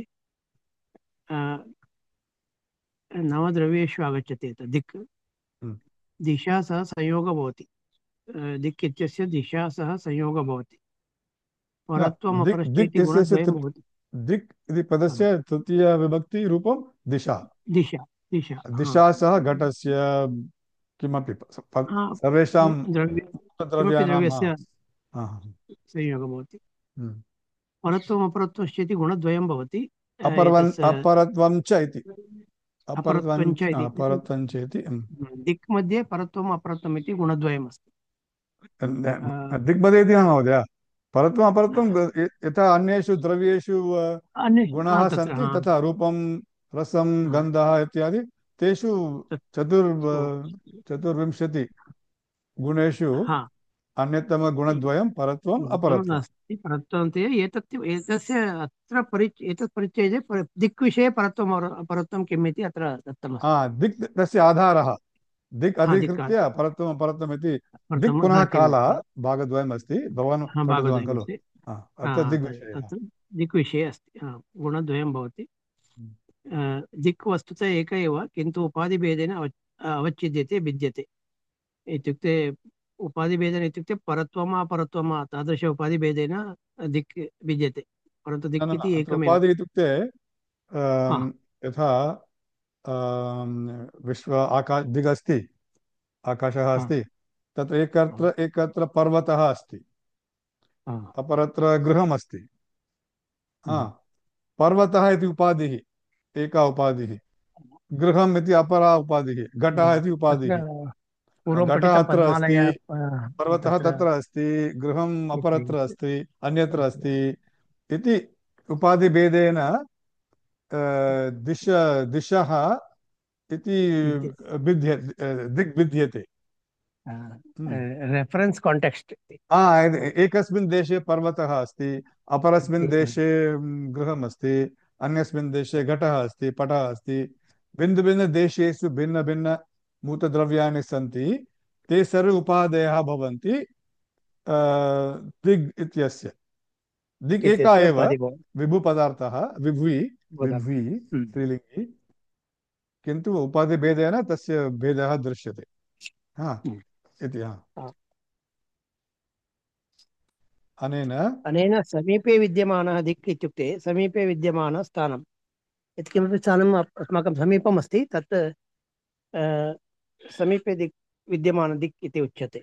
नवद्रव्येषु आगच्छति एतत् दिक्। दिशा सह संयोगः भवति। दिक् इत्यस्य दिशा सह संयोगः भवति। परत्वम् अपरश्चेति गुणद्वयं भवति। दिक् इति पदस्य तृतीयविभक्तिरूपं दिशा। दिशा सह घटस्य किमपि सर्वेषां द्रव्याणां संयोगः भवति। परत्वम् अपरत्वश्चेति गुणद्वयं भवति। अपरत्वं च इति अपरत्वं चेति दिक् मध्ये परत्वम् अपरत्वम् इति गुणद्वयम् अस्ति। दिक् मध्ये इति न महोदय, परत्वम् अपरत्वं यथा अन्येषु द्रव्येषु गुणाः सन्ति तथा रूपं रसं गन्धः इत्यादि तेषु 24 गुणेषु अन्यतमगुणद्वयं परत्वम् अपरत्वम्। एतस्य अत्र एतत् परिचये दिक् विषये परत्वम् अपरत्वं किम् इति अत्र दत्तमस्ति। दिक् तस्य आधारः। दिक् अधिकृत्य परत्वम् अपरत्वम् इति। दिक् पुनः कालः भागद्वयम् अस्ति, भवान् पठितवान् खलु? अत्र दिक् विषये अस्ति, गुणद्वयं भवति। दिक् वस्तुतः एक एव, किन्तु उपाधिभेदेन अवच्छिद्यते भिद्यते। इत्युक्ते उपाधिभेदेन इत्युक्ते परत्वम् अपरत्वम् तादृश उपाधिभेदेन दिक् भिद्यते, परन्तु दिक् इति एकमेव। उपाधि इत्युक्ते यथा विश्व दिक् अस्ति, आकाशः अस्ति, तत्र एकत्र पर्वतः अस्ति, अपरत्र गृहम् अस्ति। पर्वतः इति उपाधिः, एका उपाधिः। गृहम् इति अपरा उपाधिः। घटः इति उपाधिः। घटः अत्र अस्ति, पर्वतः तत्र अस्ति, गृहम् अपरत्र अस्ति, अन्यत्र अस्ति इति उपाधिभेदेन दिश दिशः इति भिद्य दिक् भिद्यते। Reference context. एकस्मिन् देशे पर्वतः अस्ति, अपरस्मिन् देशे गृहमस्ति, अन्यस्मिन् देशे घटः अस्ति, पटः अस्ति। भिन्नभिन्नदेशेषु भिन्नभिन्नभूतद्रव्याणि सन्ति। ते सर्वे उपादेयाः भवन्ति दिग् इत्यस्य। दिक् एका एव, विभुपदार्थः, विभुः स्त्रीलिङ्गी, किन्तु उपाधिभेदेन तस्य भेदः दृश्यते। इति अनेन समीपे विद्यमानः दिक् इत्युक्ते समीपे विद्यमानः स्थानं, यत्किमपि स्थानम् अस्माकं समीपम् अस्ति तत् समीपे विद्यमान दिक् इति उच्यते।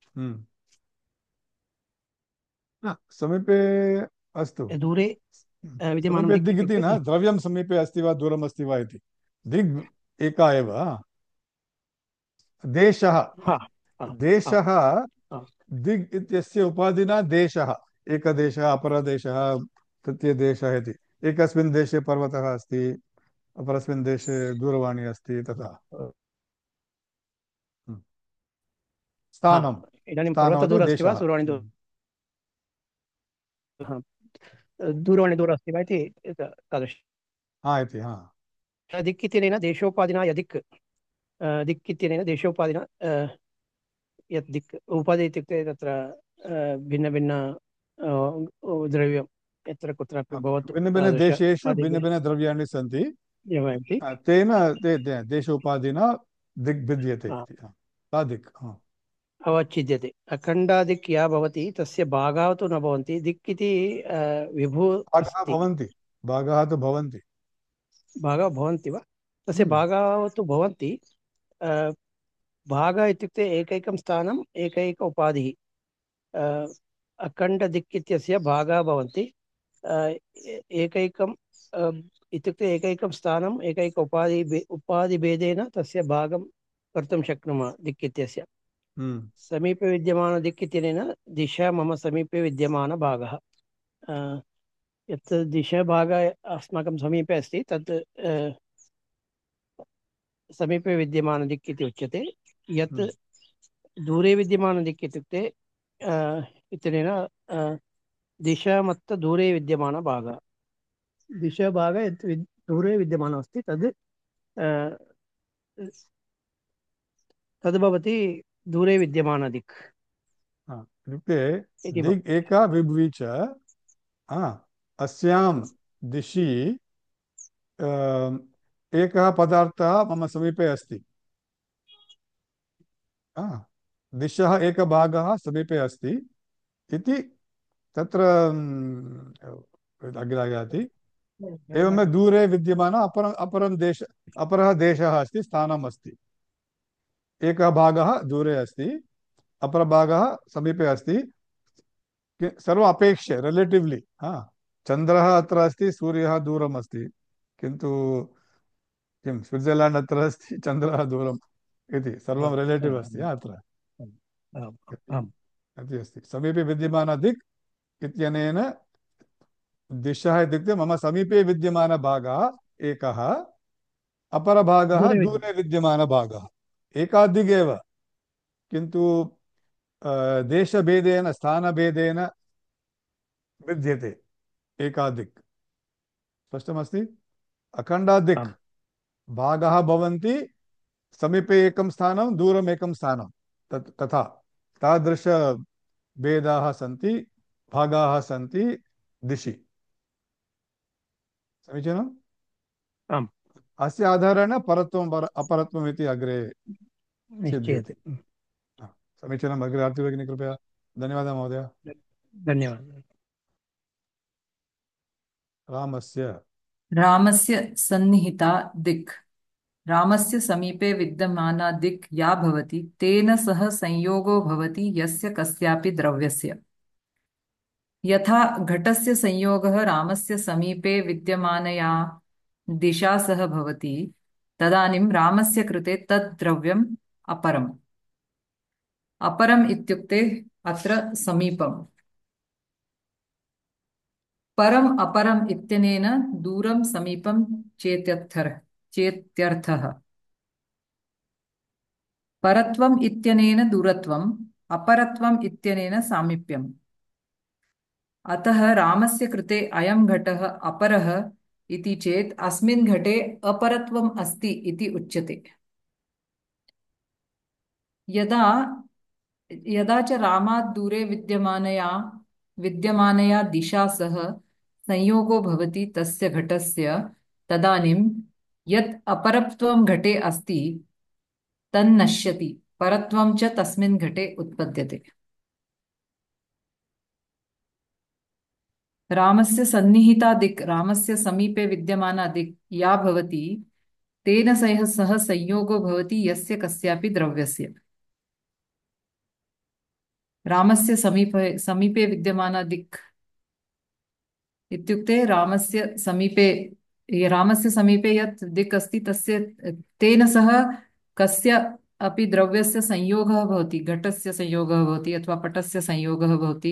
समीपे अस्तु, दूरे विद्यमानं समीपे दिक् इति न, द्रव्यं समीपे अस्ति वा दूरम् अस्ति वा इति। दिक् एका एव। देशः दिग् इत्यस्य उपाधिना देशः, एकदेशः, अपरदेशः, तृतीयदेशः इति। एकस्मिन् देशे पर्वतः अस्ति, अपरस्मिन् देशे दूरवाणी अस्ति, तथा स्थानम्। इदानीं पर्वतः दूरे अस्ति वा दूरवाणी दूरे अस्ति वा इति तादृशम् इति। दिक् इत्यनेन देशोपाधिना यदिक्, दिक् इत्यनेन देशोपाधिना यत् दिक्, उपाधि इत्युक्ते तत्र भिन्नभिन्न द्रव्यं यत्र कुत्रापि भवतु, भिन्नभिन्नदेशेषु भिन्नभिन्नद्रव्याणि सन्ति, तेन देशोपाधिना दिक् भिद्यते। सा दिक् अवच्छिद्यते। अखण्डादिक् या भवति तस्य भागाः तु न भवन्ति। दिक् इति भवन्ति, भागाः तु भवन्ति। भागाः भवन्ति वा? तस्य भागाः तु भवन्ति। भागः इत्युक्ते एकैकं स्थानम् एकैक उपाधिः। अखण्डदिक् इत्यस्य भागाः भवन्ति। एकैकं इत्युक्ते एकैकं स्थानम् एकैक उपाधिभेदेन तस्य भागं कर्तुं शक्नुमः दिक् इत्यस्य। समीपे विद्यमान दिक् इत्यनेन दिशा मम समीपे विद्यमानभागः। यत् दिशाभागः अस्माकं समीपे अस्ति तत् समीपे विद्यमान दिक् इति उच्यते। यत् दूरे विद्यमान दिक् इत्युक्ते इत्यनेन दिशामत्त दूरे विद्यमानभागः। दिशाभागः यत् दूरे विद्यमानः अस्ति तद् भवति दूरे विद्यमान दिक्। इत्युक्ते दिक् एका विभुः च, अस्यां दिशि एकः पदार्थः मम समीपे अस्ति। दिशः एकभागः समीपे अस्ति इति तत्र अग्रे आयाति। एवमेव दूरे विद्यमान अपरः देशः अस्ति, स्थानम् अस्ति। एकः भागः दूरे अस्ति, अपरभागः समीपे अस्ति। सर्वम् अपेक्ष्य रिलेटिव्लि। चन्द्रः अत्र अस्ति, सूर्यः दूरम् अस्ति, किन्तु किं स्विट्जर्लाण्ड् अत्र अस्ति, चन्द्रः दूरम् इति सर्वं रिलेटिव् अस्ति। अत्र अस्ति समीपे विद्यमान दिक् इत्यनेन दिशः इत्युक्ते मम समीपे विद्यमानभागः एकः, अपरभागः दूरे विद्यमानभागः। एका दिक् एव, किन्तु देशभेदेन स्थानभेदेन भिद्यते एका दिक्। स्पष्टमस्ति? अखण्डादिक् भागाः भवन्ति, समीपे एकं स्थानं, दूरम् एकं स्थानं, तथा तादृशभेदाः सन्ति, भागाः सन्ति दिशि। समीचीनम्? आम्। अस्य आधारेण परत्वम् अपरत्वम् इति अग्रे सिद्ध्यते। समीचीनम्। अग्रे आरती भगिनी कृपया। धन्यवादः महोदय। धन्यवादः। रामस्य सन्निहिता दिक्। रामस्य समीपे विद्यमाना दिक् या भवति तेन सह संयोगो भवति यस्य कस्यापि द्रव्यस्य। यथा घटस्य संयोगः रामस्य समीपे विद्यमानया दिशा सह भवति, तदानीं रामस्य कृते तद् द्रव्यम् अपरम्। अपरम् इत्युक्ते अत्र समीपम्। परम् अपरम् इत्यनेन दूरं समीपं चेत्यर्थः। परत्वम् इत्यनेन दूरत्वम्, अपरत्वम् इत्यनेन सामीप्यम्। अतः रामस्य कृते अयं घटः अपरः इति चेत् अस्मिन् घटे अपरत्वम् अस्ति इति उच्यते। यदा यदा च रामात् दूरे विद्यमानया दिशा सह संयोगो भवति तस्य घटस्य, तदानीं यत् अपरत्वं घटे अस्ति तन्नश्यति, परत्वं च तस्मिन् घटे उत्पद्यते। रामस्य सन्निहिता दिक्, रामस्य समीपे विद्यमाना दिक् या भवति, तेन सह संयोगो भवति यस्य कस्यापि द्रव्यस्य। रामस्य समीपे समीपे विद्यमाना दिक् इत्युक्ते रामस्य समीपे यत् दिक् अस्ति तस्य तेन सह कस्य अपि द्रव्यस्य संयोगः भवति, घटस्य संयोगः भवति अथवा पटस्य संयोगः भवति।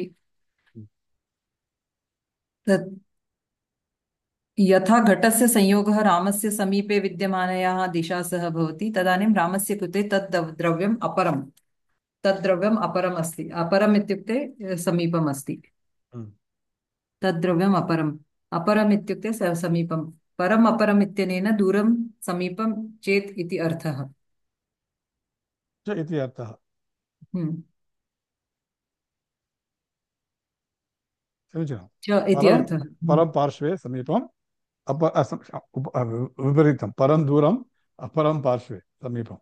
तत् यथा घटस्य संयोगः रामस्य समीपे विद्यमानयाः दिशा सह भवति, तदानीं रामस्य कृते तद्द्रव्यम् अपरम् अस्ति। अपरम् इत्युक्ते समीपम् अस्ति। तद्द्रव्यम् अपरम् इत्युक्ते समीपम्। परम् अपरम् इत्यनेन दूरं समीपं चेत् इति अर्थः। इति अर्थः। समीचीनं। इति अर्थः। परं पार्श्वे समीपम्, विपरीतं, परं दूरम्, अपरं पार्श्वे समीपम्।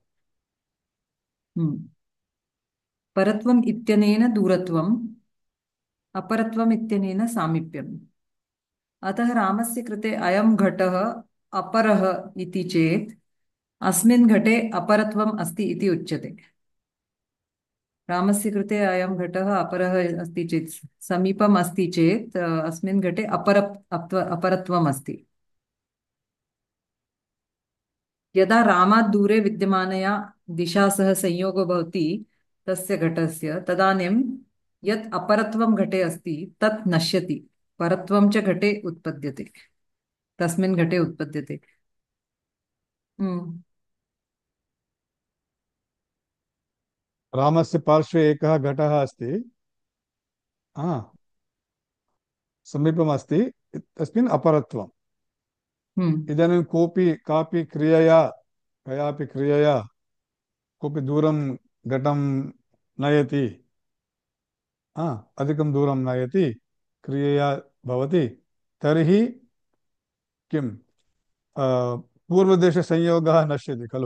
परत्वम् इत्यनेन दूरत्वम्, अपरत्वम् इत्यनेन सामीप्यम्। अतः रामस्य कृते अयं घटः अपरः इति चेत् अस्मिन् घटे अपरत्वम् अस्ति इति उच्यते। रामस्य कृते अयं घटः अपरः अस्ति चेत्, समीपम् अस्ति चेत् अस्मिन् घटे अपरत्वम् अस्ति। यदा रामात् दूरे विद्यमानया दिशा सह संयोगो भवति तस्य घटस्य, तदानीं यत् अपरत्वं घटे अस्ति तत् नश्यति, परत्वं च घटे उत्पद्यते, तस्मिन् घटे उत्पद्यते। रामस्य पार्श्वे एकः घटः अस्ति, समीपम् अस्ति, तस्मिन् अपरत्वम्। इदानीं कापि क्रियया कोऽपि दूरं घटं नयति, अधिकं दूरं नयति, क्रियया भवति, तर्हि किं पूर्वदेशसंयोगः नश्यति खलु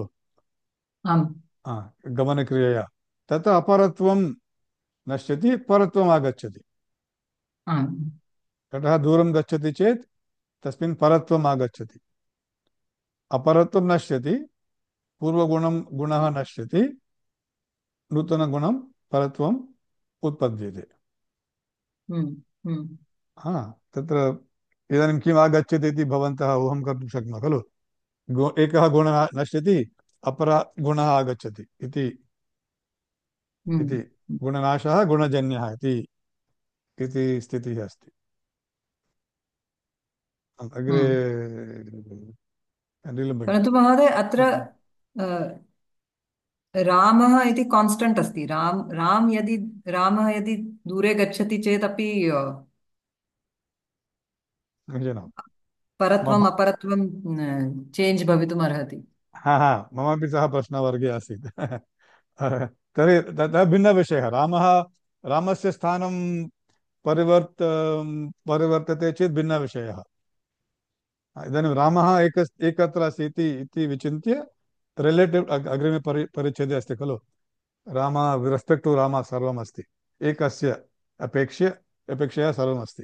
गमनक्रियया। तत्र अपरत्वं नश्यति, परत्वम् आगच्छति। घटः दूरं गच्छति चेत् तस्मिन् परत्वम् आगच्छति, अपरत्वं नश्यति, गुणः नश्यति, नूतनगुणं परत्वम् उत्पद्यते। तत्र इदानीं किम् आगच्छति इति भवन्तः ऊहं कर्तुं शक्नुमः खलु। एकः गुणः नश्यति, अपरः गुणः आगच्छति इति गुणनाशः गुणजन्यः इति स्थितिः अस्ति। अग्रे परन्तु महोदय अत्र रामः इति कान्स्टण्ट् अस्ति। रामः यदि दूरे गच्छति चेदपि परत्वम् अपरत्वं चेञ्ज् भवितुम् अर्हति। ममापि सः प्रश्नः वर्गे आसीत्। तर्हि ततः भिन्नविषयः। रामस्य स्थानं परिवर्तते चेत् भिन्नविषयः। इदानीं रामः एकत्र अस्ति इति विचिन्त्य रिलेटिव् अग्रिमे परिच्छेदे अस्ति खलु। राम रेस्पेक्ट् टु राम सर्वम् अस्ति, एकस्य अपेक्षया सर्वम् अस्ति।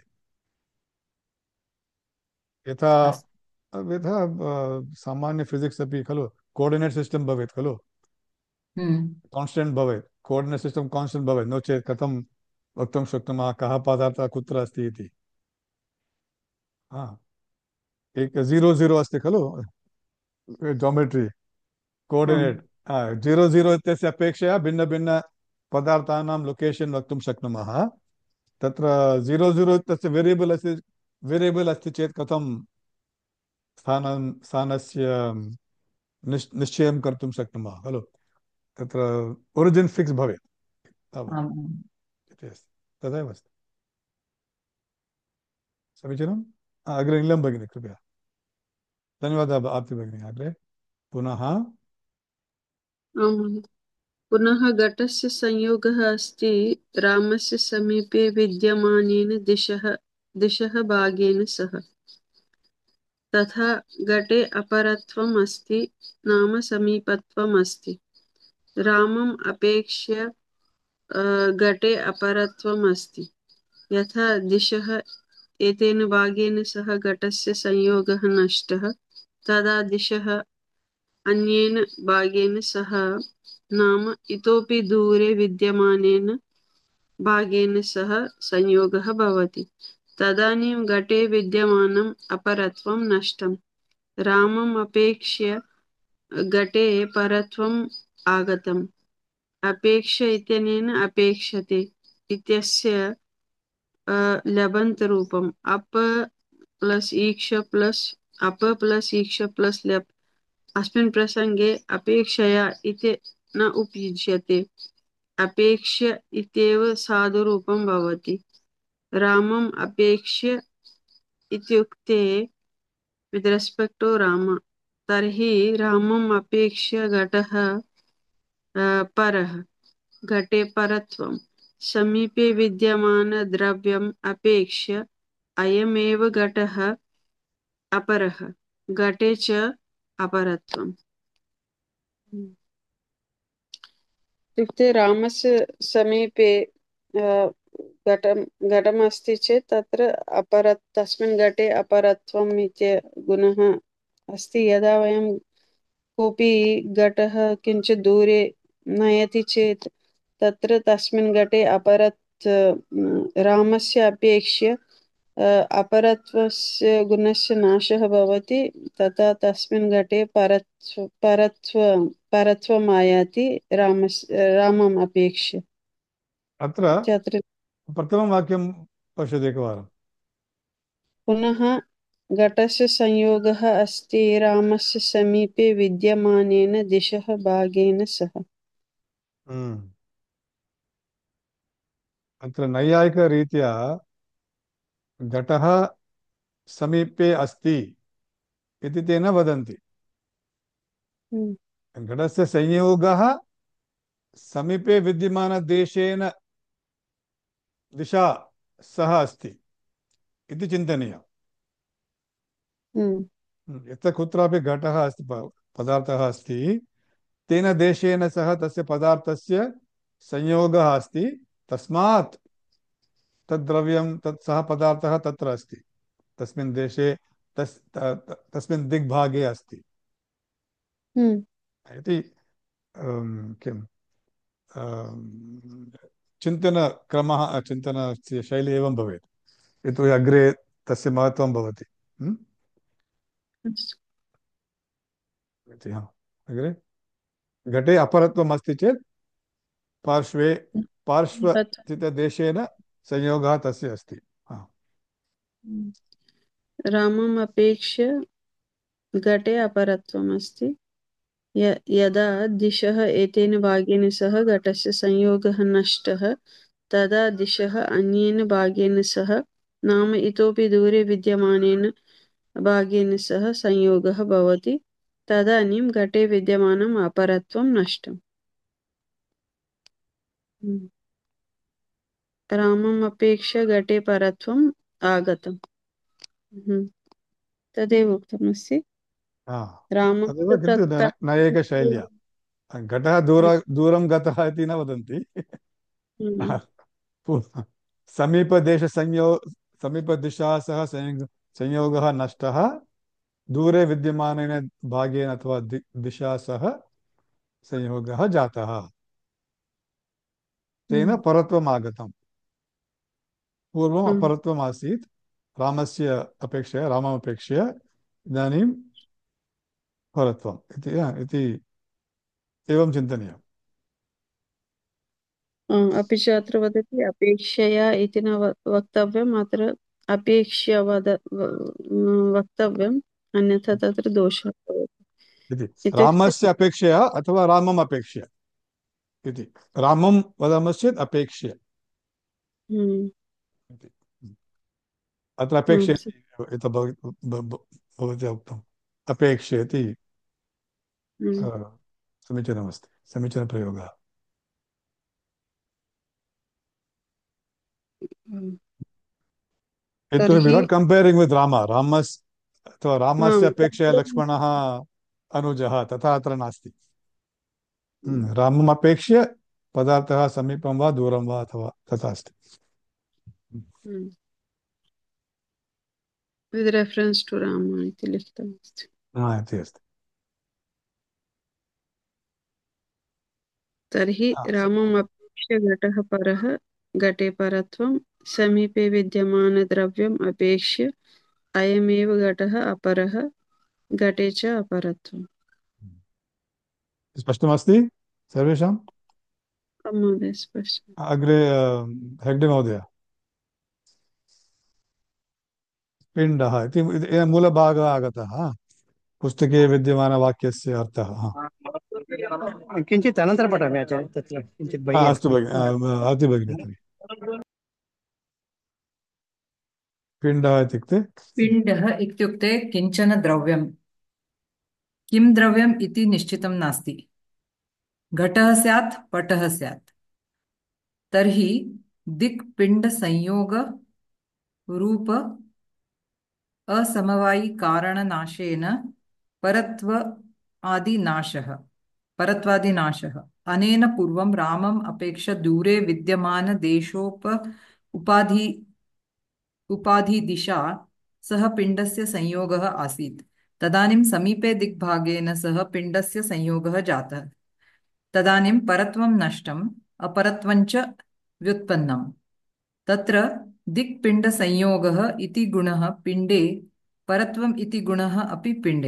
यथा सामान्य फिजिक्स् अपि खलु कोर्डिनेट् सिस्टम् भवेत् खलु, कान्स्टेण्ट् भवेत्, कोर्डिनेट् सिस्टम् कान्स्टेण्ट् भवेत्, नो चेत् कथं वक्तुं शक्नुमः कः पदार्थः कुत्र अस्ति इति। एक 0 0 अस्ति खलु जोमेट्रि कोऑर्डिनेट 0 0 इत्यस्य अपेक्षया भिन्न पदार्थानां लोकेशन् वक्तुं शक्नुमः। तत्र 0 0 इत्यस्य वेरियबल् अस्ति वेरियबल् अस्ति चेत् कथं स्थानस्य निश्चयं कर्तुं शक्नुमः खलु। तत्र ओरिजिन् फिक्स् भवेत् तावत् आम् आम्। इति अस्ति, तदेव अस्ति। समीचीनम्। अग्रे नीलं भगिनी कृपया। धन्यवादः आप्ति भगिनी। अग्रे पुनः आम्। पुनः घटस्य संयोगः अस्ति रामस्य समीपे विद्यमानेन दिशः भागेन सह। तथा घटे अपरत्वम् अस्ति नाम समीपत्वम् अस्ति। रामम् अपेक्ष्य घटे अपरत्वम् अस्ति। यथा दिशः एतेन भागेन सह घटस्य संयोगः नष्टः, तदा दिशः अन्येन भागेन सह नाम इतोपि दूरे विद्यमानेन भागेन सह संयोगः भवति। तदानीं घटे विद्यमानम् अपरत्वं नष्टम्। रामम् अपेक्ष्य घटे परत्वम् आगतम्। अपेक्ष इत्यनेन अपेक्षते इत्यस्य लबन्तरूपम् अप प्लस् ईक्ष प्लस् अप प्लस् ईक्ष प्लस् लप्। अस्मिन् प्रसङ्गे अपेक्षया इति न उपयुज्यते। अपेक्ष्य इत्येव साधुरूपं भवति। रामम् अपेक्ष्य इत्युक्ते वित् रेस्पेक्ट् टु राम, तर्हि रामम् अपेक्ष्य घटः परः। घटे परत्वं समीपे विद्यमानद्रव्यम् अपेक्ष्य अयमेव घटः अपरः। घटे च अपरत्वम्। इत्युक्ते रामस्य समीपे घटमस्ति चेत् तत्र तस्मिन् घटे अपरत्वम् इति गुणः अस्ति। यदा वयं कोऽपि घटः किञ्चित् दूरे नयति चेत् तत्र तस्मिन् घटे रामस्य अपेक्ष्य अपरत्वस्य गुणस्य नाशः भवति। तथा तस्मिन् घटे परत्वम् आयाति रामम् अपेक्ष्य। अत्र इत्यत्र प्रथमं वाक्यं पश्यतु एकवारं। पुनः घटस्य संयोगः अस्ति रामस्य समीपे विद्यमानेन दिशः भागेन सह। अत्र नैयायिकरीत्या घटः समीपे अस्ति इति ते न वदन्ति। घटस्य संयोगः समीपे विद्यमानदेशेन दिशा सह अस्ति इति चिन्तनीयम्। यत्र कुत्रापि घटः अस्ति, पदार्थः अस्ति, तेन देशेन सह तस्य पदार्थस्य संयोगः अस्ति, तस्मात् तद्द्रव्यं तत् सः पदार्थः तत्र अस्ति, तस्मिन् देशे तस्मिन् दिग्भागे अस्ति इति किं चिन्तनक्रमः, चिन्तनस्य शैली एवं भवेत्, यतोहि अग्रे तस्य महत्त्वं भवति। अग्रे घटे अपरत्वम् अस्ति चेत् पार्श्वस्थितदेशेन संयोगः तस्य अस्ति। रामम् अपेक्ष्य घटे अपरत्वम् अस्ति। यदा दिशः एतेन भागेन सह घटस्य संयोगः नष्टः, तदा दिशः अन्येन भागेन सह नाम इतोपि दूरे विद्यमानेन भागेन सह संयोगः भवति। तदानीं घटे विद्यमानम् अपरत्वं नष्टम्। रामम् अपेक्ष्य घटे परत्वम् आगतम्। तदेव उक्तमस्ति। तदेव किन्तु नैयायिकशैल्या घटः दूरं गतः इति न वदन्ति। समीपदिशा सह संयोगः नष्टः, दूरे विद्यमानेन भागेन अथवा दिशा सह संयोगः जातः, तेन परत्वम् आगतम्। पूर्वम् अपरत्वम् आसीत् रामस्य अपेक्षया, राममपेक्षया, इदानीं परत्वम् इति एवं चिन्तनीयम्। अपि च अत्र वदति अपेक्षया इति न वक्तव्यम्। अत्र अपेक्ष्य वक्तव्यम् अन्यथा तत्र दोषः भवति इति इत्युक्ते रामस्य अपेक्षया अथवा रामम् अपेक्ष्य इति रामं वदामश्चेत् अपेक्ष्य हम्म, इति अत्र अपेक्ष्य इति भवत्या उक्तम् अपेक्ष्य इति हम्म, समीचीनमस्ति समीचीनप्रयोगः हम्म। It will be तर्हि not comparing with Rama. अथवा रामस्य अपेक्षया तत्र लक्ष्मणः अनुजः तथा अत्र नास्ति रामम् अपेक्ष्य पदार्थः समीपं वा दूरं वा अथवा तथा अस्ति वित् रेफरेन्स् टु राम इति लिखितमस्ति इति अस्ति तर्हि रामम् अपेक्ष्य घटः परः घटे परत्वं समीपे विद्यमानद्रव्यम् अपेक्ष्य अयमेव घटः अपरः घटे च अपरत्वम् स्पष्टमस्ति सर्वेषाम् महोदय स्पष्टम् अग्रे हेग्डे महोदय पिण्डः इति मूलभागः आगतः पुस्तके विद्यमानवाक्यस्य अर्थः किञ्चित् अनन्तरं पठामि आचार्य तत्र किञ्चित् बहिः अस्तु भगिनि अति भगिनि तर्हि पिण्डः इत्युक्ते पिण्डः इत्युक्ते किञ्चन द्रव्यम् किं द्रव्यम् इति निश्चितं नास्ति घटः स्यात् पटः स्यात् तर्हि दिक्पिण्डसंयोग रूप असमवायिकारणनाशेन परत्व आदिनाशः परत्वादिनाशः अनेन पूर्वं रामम् अपेक्ष्य दूरे उपाधि उपाधिदिशा सह पिण्डस्य संयोगः आसीत् तदानीं समीपे दिग्भागेन सह पिण्डस्य संयोगः जातः तदानीं परत्वं नष्टम् अपरत्वञ्च व्युत्पन्नम् तत्र दिक्पिण्डसंयोगः इति गुणः पिण्डे परत्वम् इति गुणः अपि पिण्डे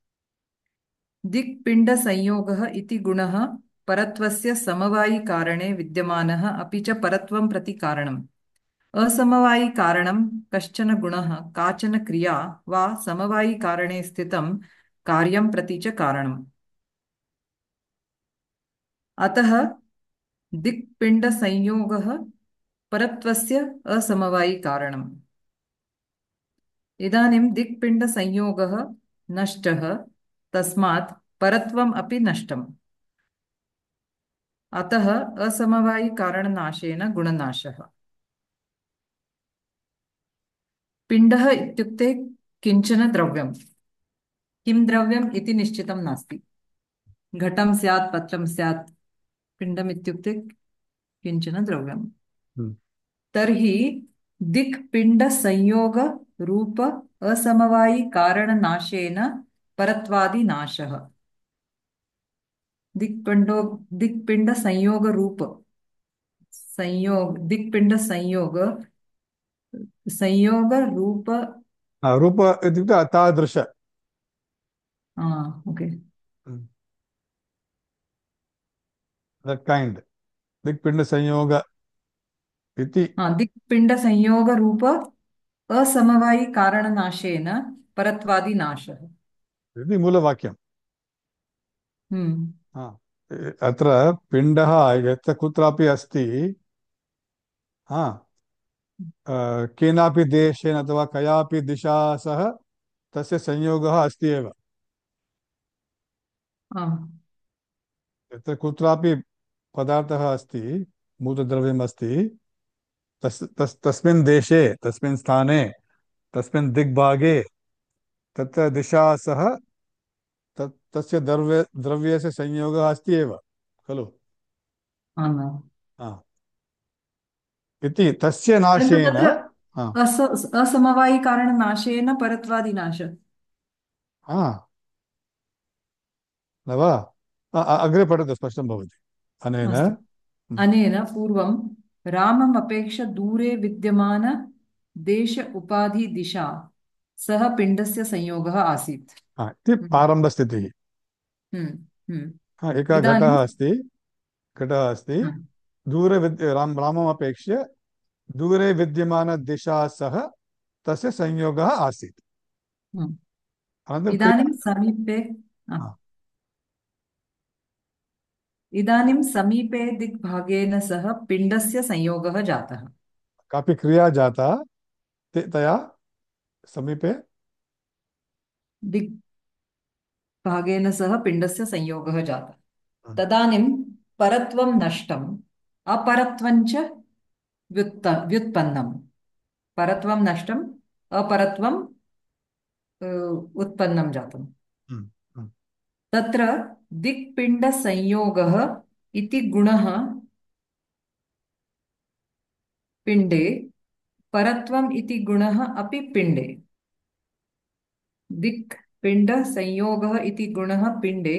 दिक्पिण्डसंयोगः इति गुणः परत्वस्य समवायिकारणे विद्यमानः अपि च परत्वं प्रति कारणम् असमवायिकारणं कश्चन गुणः काचन क्रिया वा समवायिकारणे स्थितं कार्यं प्रति च कारणम् अतः दिक्पिण्डसंयोगः परत्वस्य असमवायिकारणम् इदानीं दिक्पिण्डसंयोगः नष्टः तस्मात् परत्वम् अपि नष्टम् अतः असमवायिकारणनाशेन गुणनाशः पिण्डः इत्युक्ते किञ्चन द्रव्यम् किं द्रव्यम् इति निश्चितं नास्ति घटं स्यात् पत्रं स्यात् पिण्डम् इत्युक्ते किञ्चन द्रव्यम् तर्हि दिक्पिण्डसंयोग रूप असमवायिकारणनाशेन परत्वादिनाशः दिक्पिण्ड रूप संयोग रूप रूप इत्युक्ते तादृश ओके that kind दिक्पिण्डसंयोग इति दिक्पिण्डसंयोग रूप असमवायिकारणनाशेन परत्वादिनाशः इति मूलवाक्यम् अत्र पिण्डः यत्र कुत्रापि अस्ति केनापि देशेन अथवा कयापि दिशा सह तस्य संयोगः अस्ति एव यत्र कुत्रापि पदार्थः अस्ति मूलद्रव्यम् अस्ति तस्मिन् देशे तस्मिन् स्थाने तस्मिन् दिग्भागे तत्र दिशा सह तस्य द्रव्यस्य संयोगः अस्ति एव खलु इति तस्य नाशेन असमवायिकारणनाशेन परत्वादिनाश न वा अग्रे पठतु स्पष्टं भवति अनेन अनेन पूर्वं रामम् अपेक्ष्य दूरे विद्यमान देश उपाधि दिशा सह पिण्डस्य संयोगः आसीत् इति प्रारम्भस्थितिः एकः घटः अस्ति दूरे रामम् अपेक्ष्य दूरे विद्यमानदिशा सह तस्य संयोगः आसीत्। अनन्तरं इदानीं समीपे इदानीं समीपे दिग्भागेन सह पिण्डस्य संयोगः जातः। कापि क्रिया जाता तया समीपे दिग्भागेन सह पिण्डस्य संयोगः जातः। तदानीं परत्वं नष्टम्, अपरत्वञ्च व्युत्पन्नम्। परत्वं नष्टम्, अपरत्वम् उत्पन्नं जातम्। तत्र दिक्पिण्डसंयोगः इति गुणः पिण्डे, परत्वम् इति गुणः अपि पिण्डे। दिक्पिण्डसंयोगः इति गुणः पिण्डे,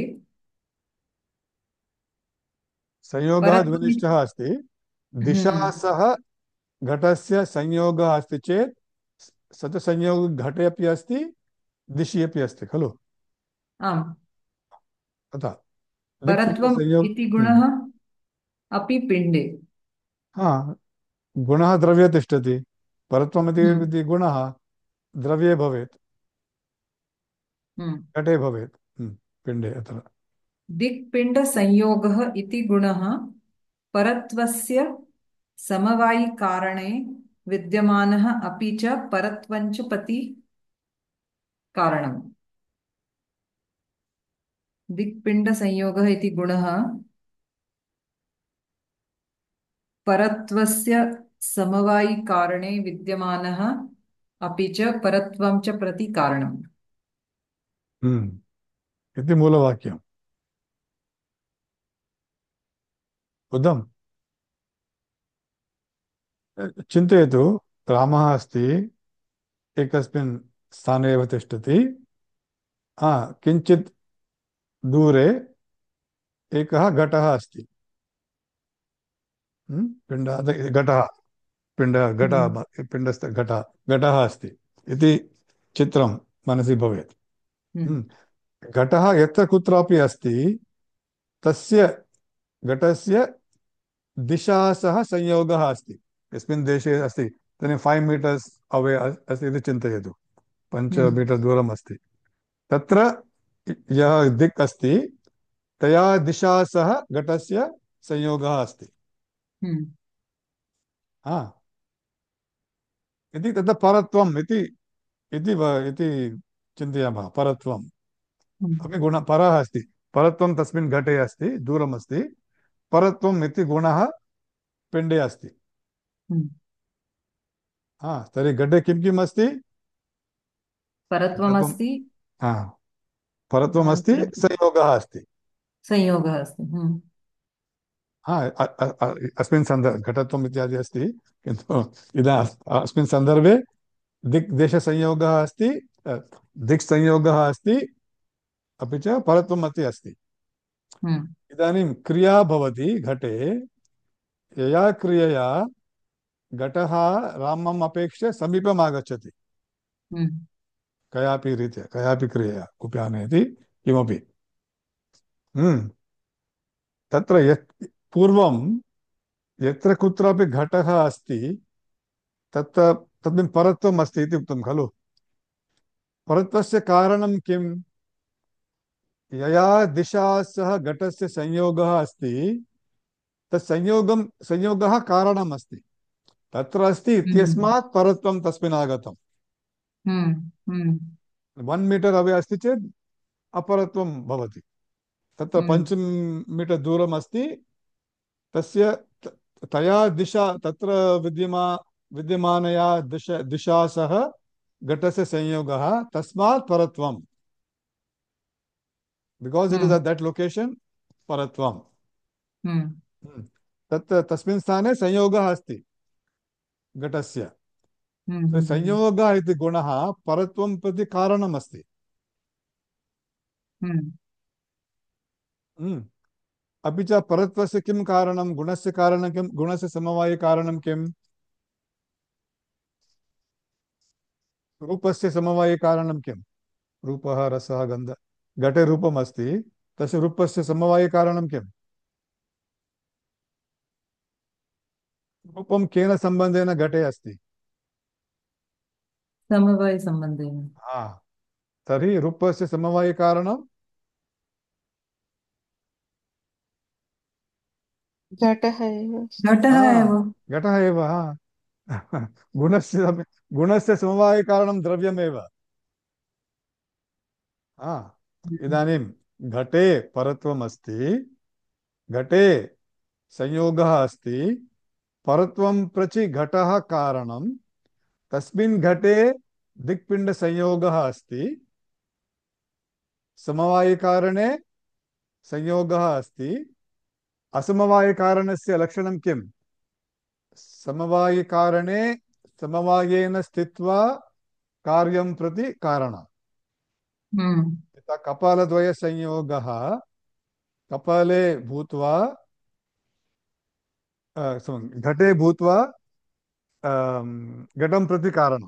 संयोगः परत्वम् द्विनिष्ठः अस्ति। दिशा सह घटस्य संयोगः अस्ति चेत् स च संयोगः घटे अपि अस्ति, दिशि अपि अस्ति खलु। आम्, तथा परत्वम् दिक्पिण्डसंयोग इति गुणः अपि पिण्डे। हा, गुणः द्रव्ये तिष्ठति, परत्वम् इति गुणः द्रव्ये भवेत्, घटे भवेत्, पिण्डे। अत्र दिक्पिण्डसंयोगः इति गुणः परत्वस्य समवायिकारणे विद्यमानः अपि च परत्वञ्च प्रति कारणम्। दिक्पिण्डसंयोगः इति गुणः परत्वस्य समवायिकारणे विद्यमानः अपि च परत्वं च प्रति कारणम् इति मूलवाक्यम्। बुद्धम्? चिन्तयतु, रामः अस्ति, एकस्मिन् स्थाने एव तिष्ठति, किञ्चित् दूरे एकः घटः अस्ति। पिण्डः घटः पिण्डस्थ घटः अस्ति इति चित्रं मनसि भवेत्। घटः यत्र कुत्रापि अस्ति, तस्य घटस्य दिशा सह संयोगः अस्ति। यस्मिन् देशे अस्ति तर्हि 5 मीटर्स् अवे अस्ति इति चिन्तयतु, 5 मीटर् दूरम् अस्ति। तत्र यः दिक् अस्ति, तया दिशा सह घटस्य संयोगः अस्ति। इति तत्र परत्वम् इति चिन्तयामः। परत्वम् अपि गुणः परः अस्ति, परत्वं तस्मिन् घटे अस्ति, दूरम् अस्ति। परत्वम् इति गुणः पिण्डे अस्ति। तर्हि घटे किं किम् अस्ति? परत्वमस्ति, परत्वमस्ति, संयोगः अस्ति। संयोगः अस्ति। अस्मिन् घटत्वम् इत्यादि अस्ति, किन्तु अस्मिन् सन्दर्भे दिक्देशसंयोगः अस्ति, दिक्संयोगः अस्ति, अपि च परत्वम् अपि अस्ति। इदानीं क्रिया भवति घटे, यया क्रियया घटः रामम् अपेक्ष्य समीपम् आगच्छति, कयापि रीत्या, कयापि क्रियया, कुपि आनयति किमपि। तत्र पूर्वं यत्र कुत्रापि घटः अस्ति, तस्मिन् परत्वम् अस्ति इति उक्तं खलु। परत्वस्य कारणं किम्? यया दिशा सह घटस्य संयोगः अस्ति, तत् संयोगः कारणम् अस्ति, तत्र अस्ति इत्यस्मात् परत्वं तस्मिन् आगतम्। 1 मीटर् अवे अस्ति चेत् अपरत्वं भवति। तत्र 5 मीटर् दूरम् अस्ति, तया दिशा, तत्र विद्यमानया दिशा सह घटस्य संयोगः, तस्मात् परत्वम्। Because it is at that location, परत्वम्। तस्मिन् स्थाने संयोगः अस्ति घटस्य। संयोगः इति गुणः परत्वं प्रति कारणम् अस्ति। अपि च परत्वस्य किं कारणं? गुणस्य कारणं किं? गुणस्य समवायिकारणं किम्? रूपस्य समवायिकारणं किम्? रूपः, रसः, गन्धः। घटे रूपम् अस्ति, तस्य रूपस्य समवायिकारणं किम्? रूपं केन सम्बन्धेन घटे अस्ति? समवायसम्बन्धेन। हा तर्हि रूपस्य समवायिकारणं घटः एव अस्ति। घटः हा एव। घटः एव हा गुणस्य समवायिकारणं द्रव्यमेव। हा इदानीं घटे परत्वम् अस्ति, घटे संयोगः अस्ति, परत्वं प्रचि घटः कारणं, तस्मिन् घटे दिक्पिण्डसंयोगः अस्ति, समवायिकारणे संयोगः अस्ति। असमवायिकारणस्य लक्षणं किम्? समवायिकारणे समवायेन स्थित्वा कार्यं प्रति कारणम्। हम्म। यथा कपालद्वयसंयोगः कपाले भूत्वा घटे भूत्वा घटं प्रति कारणम्।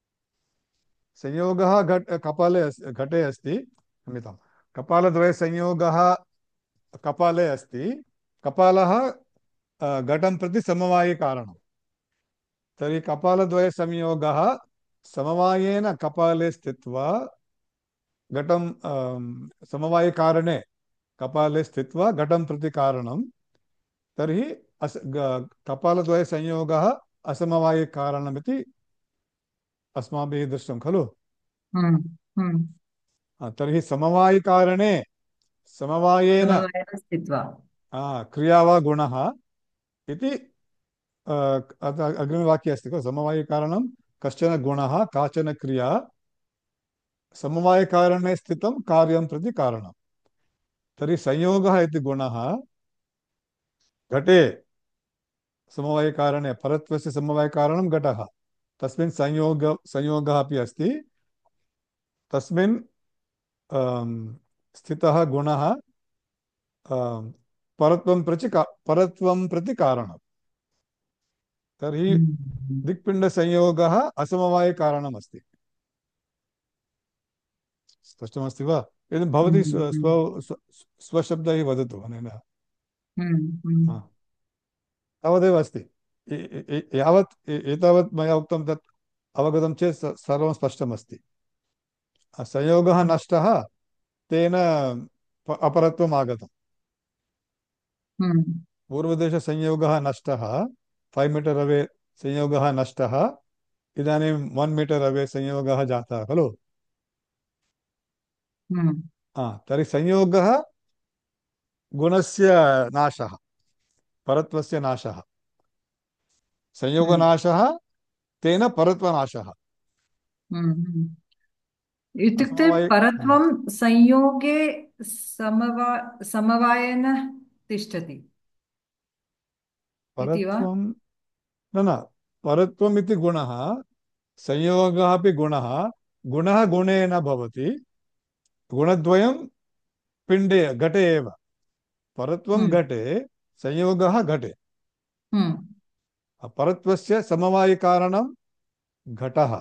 संयोगः घटे अस्ति, क्षम्यतां, कपालद्वयसंयोगः कपाले अस्ति, कपालः घटं प्रति समवायिकारणम्। तर्हि कपालद्वयसंयोगः समवायेन कपाले स्थित्वा घटं समवायिकारणे कपाले स्थित्वा घटं प्रति कारणं। तर्हि कपालद्वयसंयोगः असमवायिकारणमिति अस्माभिः दृष्टं खलु। हम्म। हम्म। तर्हि समवायिकारणे समवायेन समवायेन स्थित्वा। क्रिया वा गुणः इति अग्रिमवाक्ये अस्ति खलु। समवायिकारणं कश्चन गुणः काचन क्रिया समवायिकारणे स्थितं कार्यं प्रति कारणम्। तर्हि संयोगः इति गुणः घटे समवायिकारणे परत्वस्य समवायिकारणं घटः, तस्मिन् संयोगः अपि अस्ति, तस्मिन् स्थितः गुणः परत्वं प्रति कारणम्। तर्हि हम्म। दिक्पिण्डसंयोगः असमवायिकारणमस्ति। स्पष्टमस्ति वा? यदि भवती हम्म। स्वशब्दैः वदतु अनेन। हम्म। तावदेव अस्ति। यावत् एतावत् मया उक्तं तत् अवगतं चेत् सर्वं स्पष्टमस्ति। संयोगः नष्टः, तेन अपरत्वम् आगतम्। हम्म। पूर्वदेशसंयोगः नष्टः, 5 मीटर् अवे संयोगः नष्टः, इदानीं 1 मीटर् अवे संयोगः जातः खलु। हम्म। तर्हि संयोगः गुणस्य नाशः, परत्वस्य नाशः, हम्म। संयोगनाशः तेन परत्वनाशः। इत्युक्ते असमवायि परत्वं संयोगे समवायेन तिष्ठति इति वा? परत्वं न, परत्वम् इति गुणः, संयोगः अपि गुणः, गुणः गुणे न भवति, गुणद्वयं पिण्डे घटे एव। परत्वं हम्म। घटे, संयोगः घटे। हम्म। परत्वस्य समवायिकारणं घटः,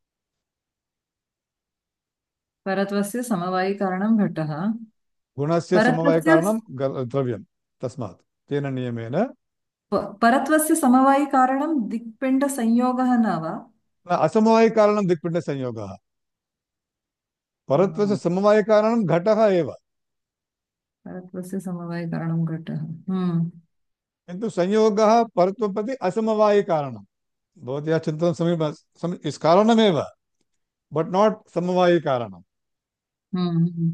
परत्वस्य समवायिकारणं घटः। गुणस्य परत्वस्य समवायिकारणं द्रव्यं। तस्मात् तेन नियमेन परत्वस्य समवायिकारणं दिक्पिण्डसंयोगः न वा? असमवायिकारणं दिक्पिण्डसंयोगः, परत्वस्य हाँ, समवायिकारणं घटः एव। परत्वस्य समवायिकारणं घटः। हम्म। किन्तु संयोगः परत्वं प्रति असमवायिकारणं। भवत्याः चिन्तनं कारणमेव, बट् नाट् समवायिकारणम्। हम्म।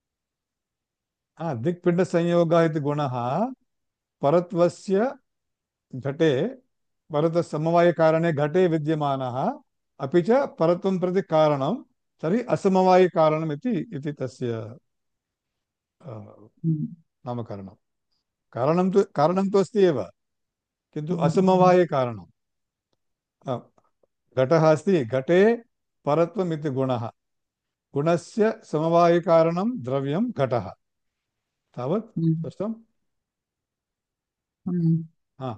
दिक्पिण्डसंयोगः इति गुणः परत्वस्य घटे, परतसमवायिकारणे घटे विद्यमानः, अपि च परत्वं प्रति कारणं, तर्हि असमवायिकारणम् इति तस्य हम्म। नामकरणं। कारणं तु अस्ति एव, किन्तु हम्म। असमवायिकारणं। घटः अस्ति, घटे परत्वम् इति गुणः, गुणस्य समवायिकारणं द्रव्यं घटः। तावत् हम्म। स्पष्टम्? हम्म। हा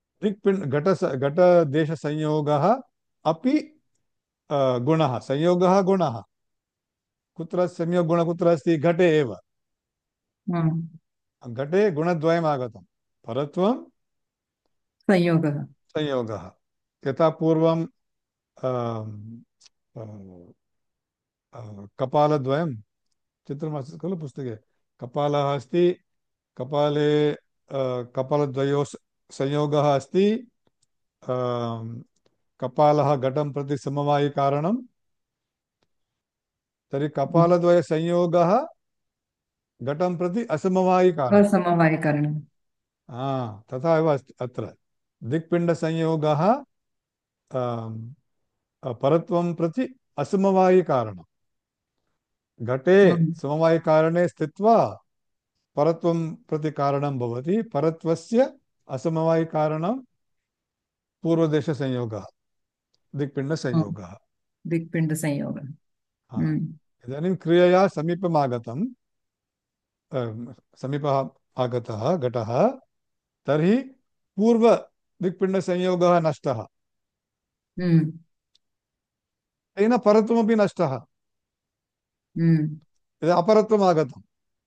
घटदेशसंयोगः अपि गुणः, संयोगः गुणः। कुत्र संयोगगुणः कुत्र अस्ति? घटे एव। हम्म। घटे गुणद्वयम् आगतं, परत्वं संयोगः। संयोगः। यथा पूर्वं अं, कपालद्वयं चित्रमस्ति खलु पुस्तके कपालः अस्ति कपाले कपालद्वयोः संयोगः अस्ति कपालः घटं प्रति समवायिकारणं तर्हि कपालद्वयसंयोगः घटं प्रति असमवायिकारणम् असमवायिकरणम्। तथा एव अस्ति अत्र दिक्पिण्डसंयोगः परत्वं प्रति असमवायिकारणम् घटे हम्म, समवायिकारणे स्थित्वा परत्वं प्रति कारणं भवति परत्वस्य असमवायिकारणं पूर्वदेशसंयोगः हम्म, दिक्पिण्डसंयोगः दिक्पिण्डसंयोगः। हम्म, इदानीं क्रियया समीपम् आगतं समीपः आगतः घटः तर्हि पूर्वदिक्पिण्डसंयोगः नष्टः हम्म, तेन परत्वमपि नष्टः हम्म, यदा अपरत्वम् आगतम्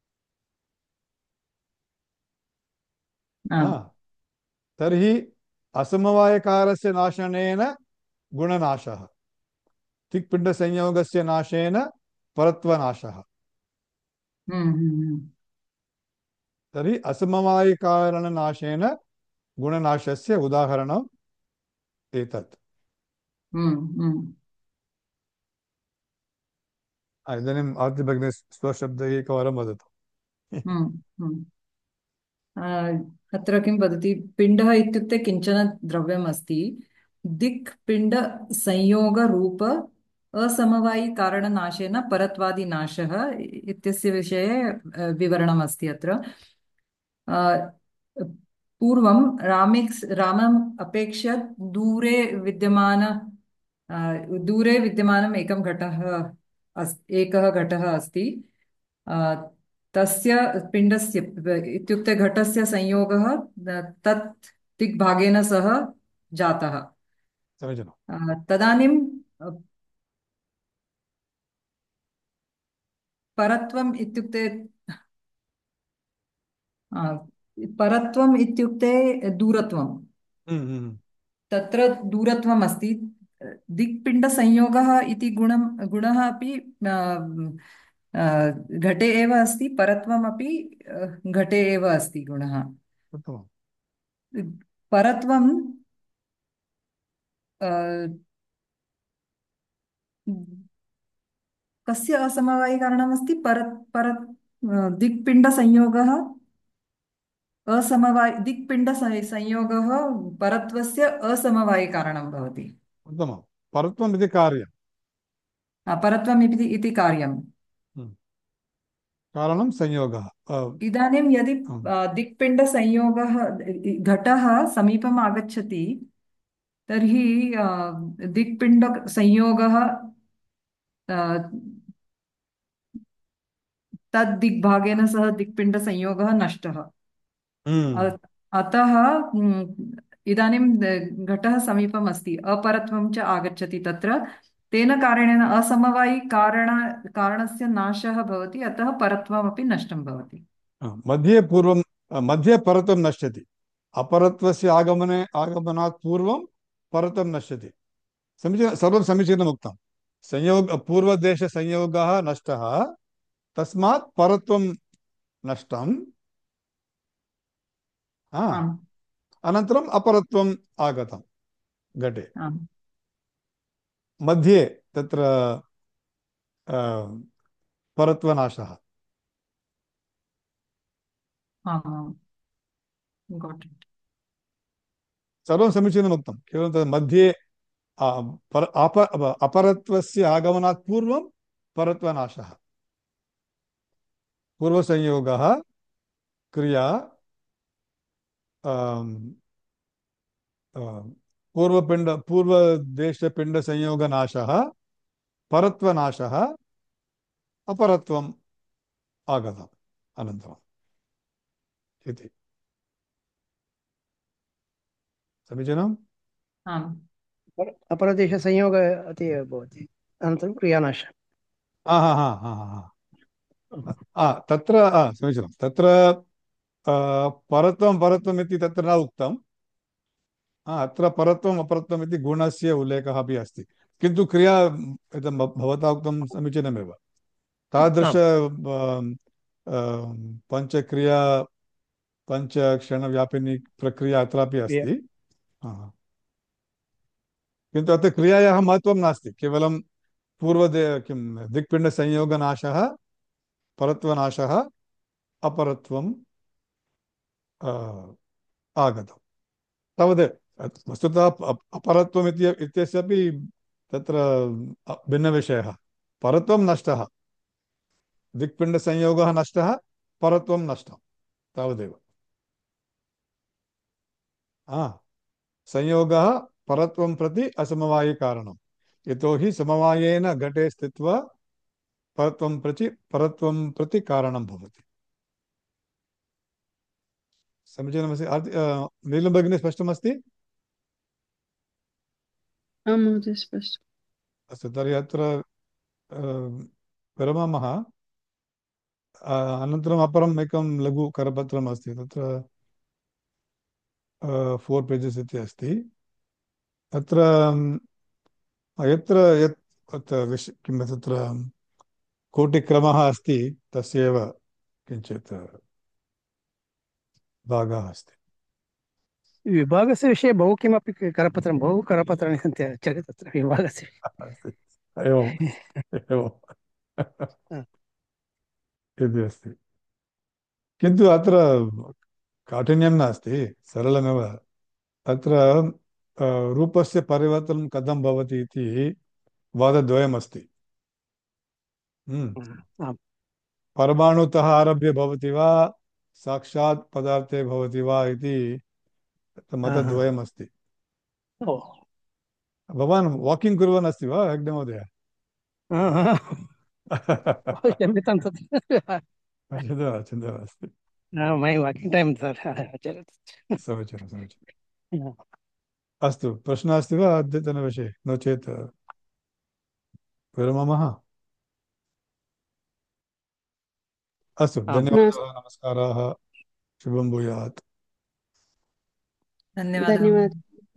आम्, तर्हि असमवायकारस्य नाशनेन गुणनाशः दिक्पिण्डसंयोगस्य नाशेन परत्वनाशः हम्म, हम्म, तर्हि असमवायिकारणनाशेन गुणनाशस्य उदाहरणम् एतत् हम्म, हम्म, इदानीम् आर्ति भगिनी स्वशब्दैः एकवारं वदतु हम्म, हम्म। अत्र किं वदति, पिण्डः इत्युक्ते किञ्चन द्रव्यम् अस्ति, दिक् पिण्ड संयोग रूप असमवायिकारणनाशेन परत्वादिनाशः इत्यस्य विषये विवरणम् अस्ति अत्र। अ, पूर्वं रामम् अपेक्ष्य दूरे विद्यमान दूरे विद्यमानम् एकः घटः अस्ति। अ, तस्य पिण्डस्य इत्युक्ते घटस्य संयोगः तत् दिग्भागेन सह जातः। समीचीनम् तदानीं अ, परत्वम् इत्युक्ते अ, परत्वम् इत्युक्ते दूरत्वं। तत्र दूरत्वम् अस्ति। दिक्पिण्डसंयोगः इति गुणः अपि घटे एव अस्ति, परत्वमपि घटे एव अस्ति गुणः। उत्तमम् परत्वं कस्य असमवायिकारणमस्ति? दिक्पिण्डसंयोगः दिक्पिण्डसंयोगः परत्वस्य असमवायिकारणं भवति। उत्तमं परत्वम् इति कार्यं परत्वम् इति कार्यम्। कारणं संयोगः इदानीं यदि दिक्पिण्डसंयोगः घटः समीपम् आगच्छति तर्हि दिक्पिण्डसंयोगः तद्दिग्भागेन सह दिक्पिण्डसंयोगः नष्टः। अतः इदानीं घटः समीपम् अस्ति, अपरत्वं च आगच्छति तत्र, तेन कारणेन कारणस्य नाशः भवति, अतः परत्वमपि नष्टं भवति। मध्ये परत्वं नश्यति अपरत्वस्य आगमनात् पूर्वं परत्वं नश्यति सर्वं समीचीनम् उक्तं पूर्वदेशसंयोगः नष्टः तस्मात् परत्वं नष्टम् अनन्तरम् अपरत्वम् आगतं घटे मध्ये तत्र परत्वनाशः सर्वं समीचीनम् उक्तं केवलं तद् मध्ये अपरत्वस्य आगमनात् पूर्वं परत्वनाशः पूर्वसंयोगः क्रिया पूर्वदेशपिण्डसंयोगनाशः परत्वनाशः अपरत्वम् आगतम् अनन्तरम् इति समीचीनम् अपरदेशसंयोग अति एव भवति, अनन्तरं क्रियानाशः। तत्र समीचीनं तत्र परत्वम् इति तत्र न उक्तम् अत्र परत्वम् अपरत्वम् इति गुणस्य उल्लेखः अपि अस्ति किन्तु क्रिया भवता उक्तं समीचीनमेव। तादृश आम् पञ्चक्रिया पञ्चक्षणव्यापिनी प्रक्रिया अत्रापि क्रिया अस्ति। किन्तु अत्र क्रियायाः महत्त्वं नास्ति, केवलं किं दिक्पिण्डसंयोगनाशः, परत्वनाशः, अपरत्वं आगतं तावदेव। वस्तुतः अपरत्वम् इत्यस्यापि तत्र भिन्नविषयः। परत्वं नष्टः, दिक्पिण्डसंयोगः नष्टः, परत्वं नष्टं, तावदेव। संयोगः परत्वं प्रति असमवायिकारणं, यतोहि समवायेन घटे स्थित्वा परत्वं प्रति कारणं भवति। समीचीनमस्ति। नीलभगिनी स्पष्टमस्ति? आं महोदय स्पष्टम्। अस्तु, तर्हि अत्र विरमामः। अनन्तरम् अपरम् एकं लघु करपत्रम् अस्ति, तत्र 4 पेजस् इति अस्ति। अत्र यत्र यत् किं तत्र कोटिक्रमः अस्ति, तस्यैव किञ्चित् भागः अस्ति। विभागस्य विषये बहु किमपि करपत्रं बहु करपत्राणि सन्ति आचार्य तत्र विभागस्य अस्ति। एवम् एवम् इति अस्ति। किन्तु अत्र काठिन्यं नास्ति, सरलमेव। अत्र रूपस्य परिवर्तनं कथं भवति इति वादद्वयमस्ति। आम् परमाणुतः आरभ्य भवति वा, साक्षात् पदार्थे भवति वा इति मतद्वयमस्ति। ओ भवान् वाकिङ्ग् कुर्वन् अस्ति वा हेग्डे महोदय? क्षम्यतां तत्र चिन्ता नास्ति। मै वाकिङ्ग् टैम् आचार्य समीचीनं समीचीनम्। अस्तु, प्रश्नः अस्ति वा अद्यतनविषये? नो चेत् विरमामः। अस्तु, आम् धन्यवादाः, नमस्काराः, शुभं भूयात्। धन्यवादः। धन्यवादः।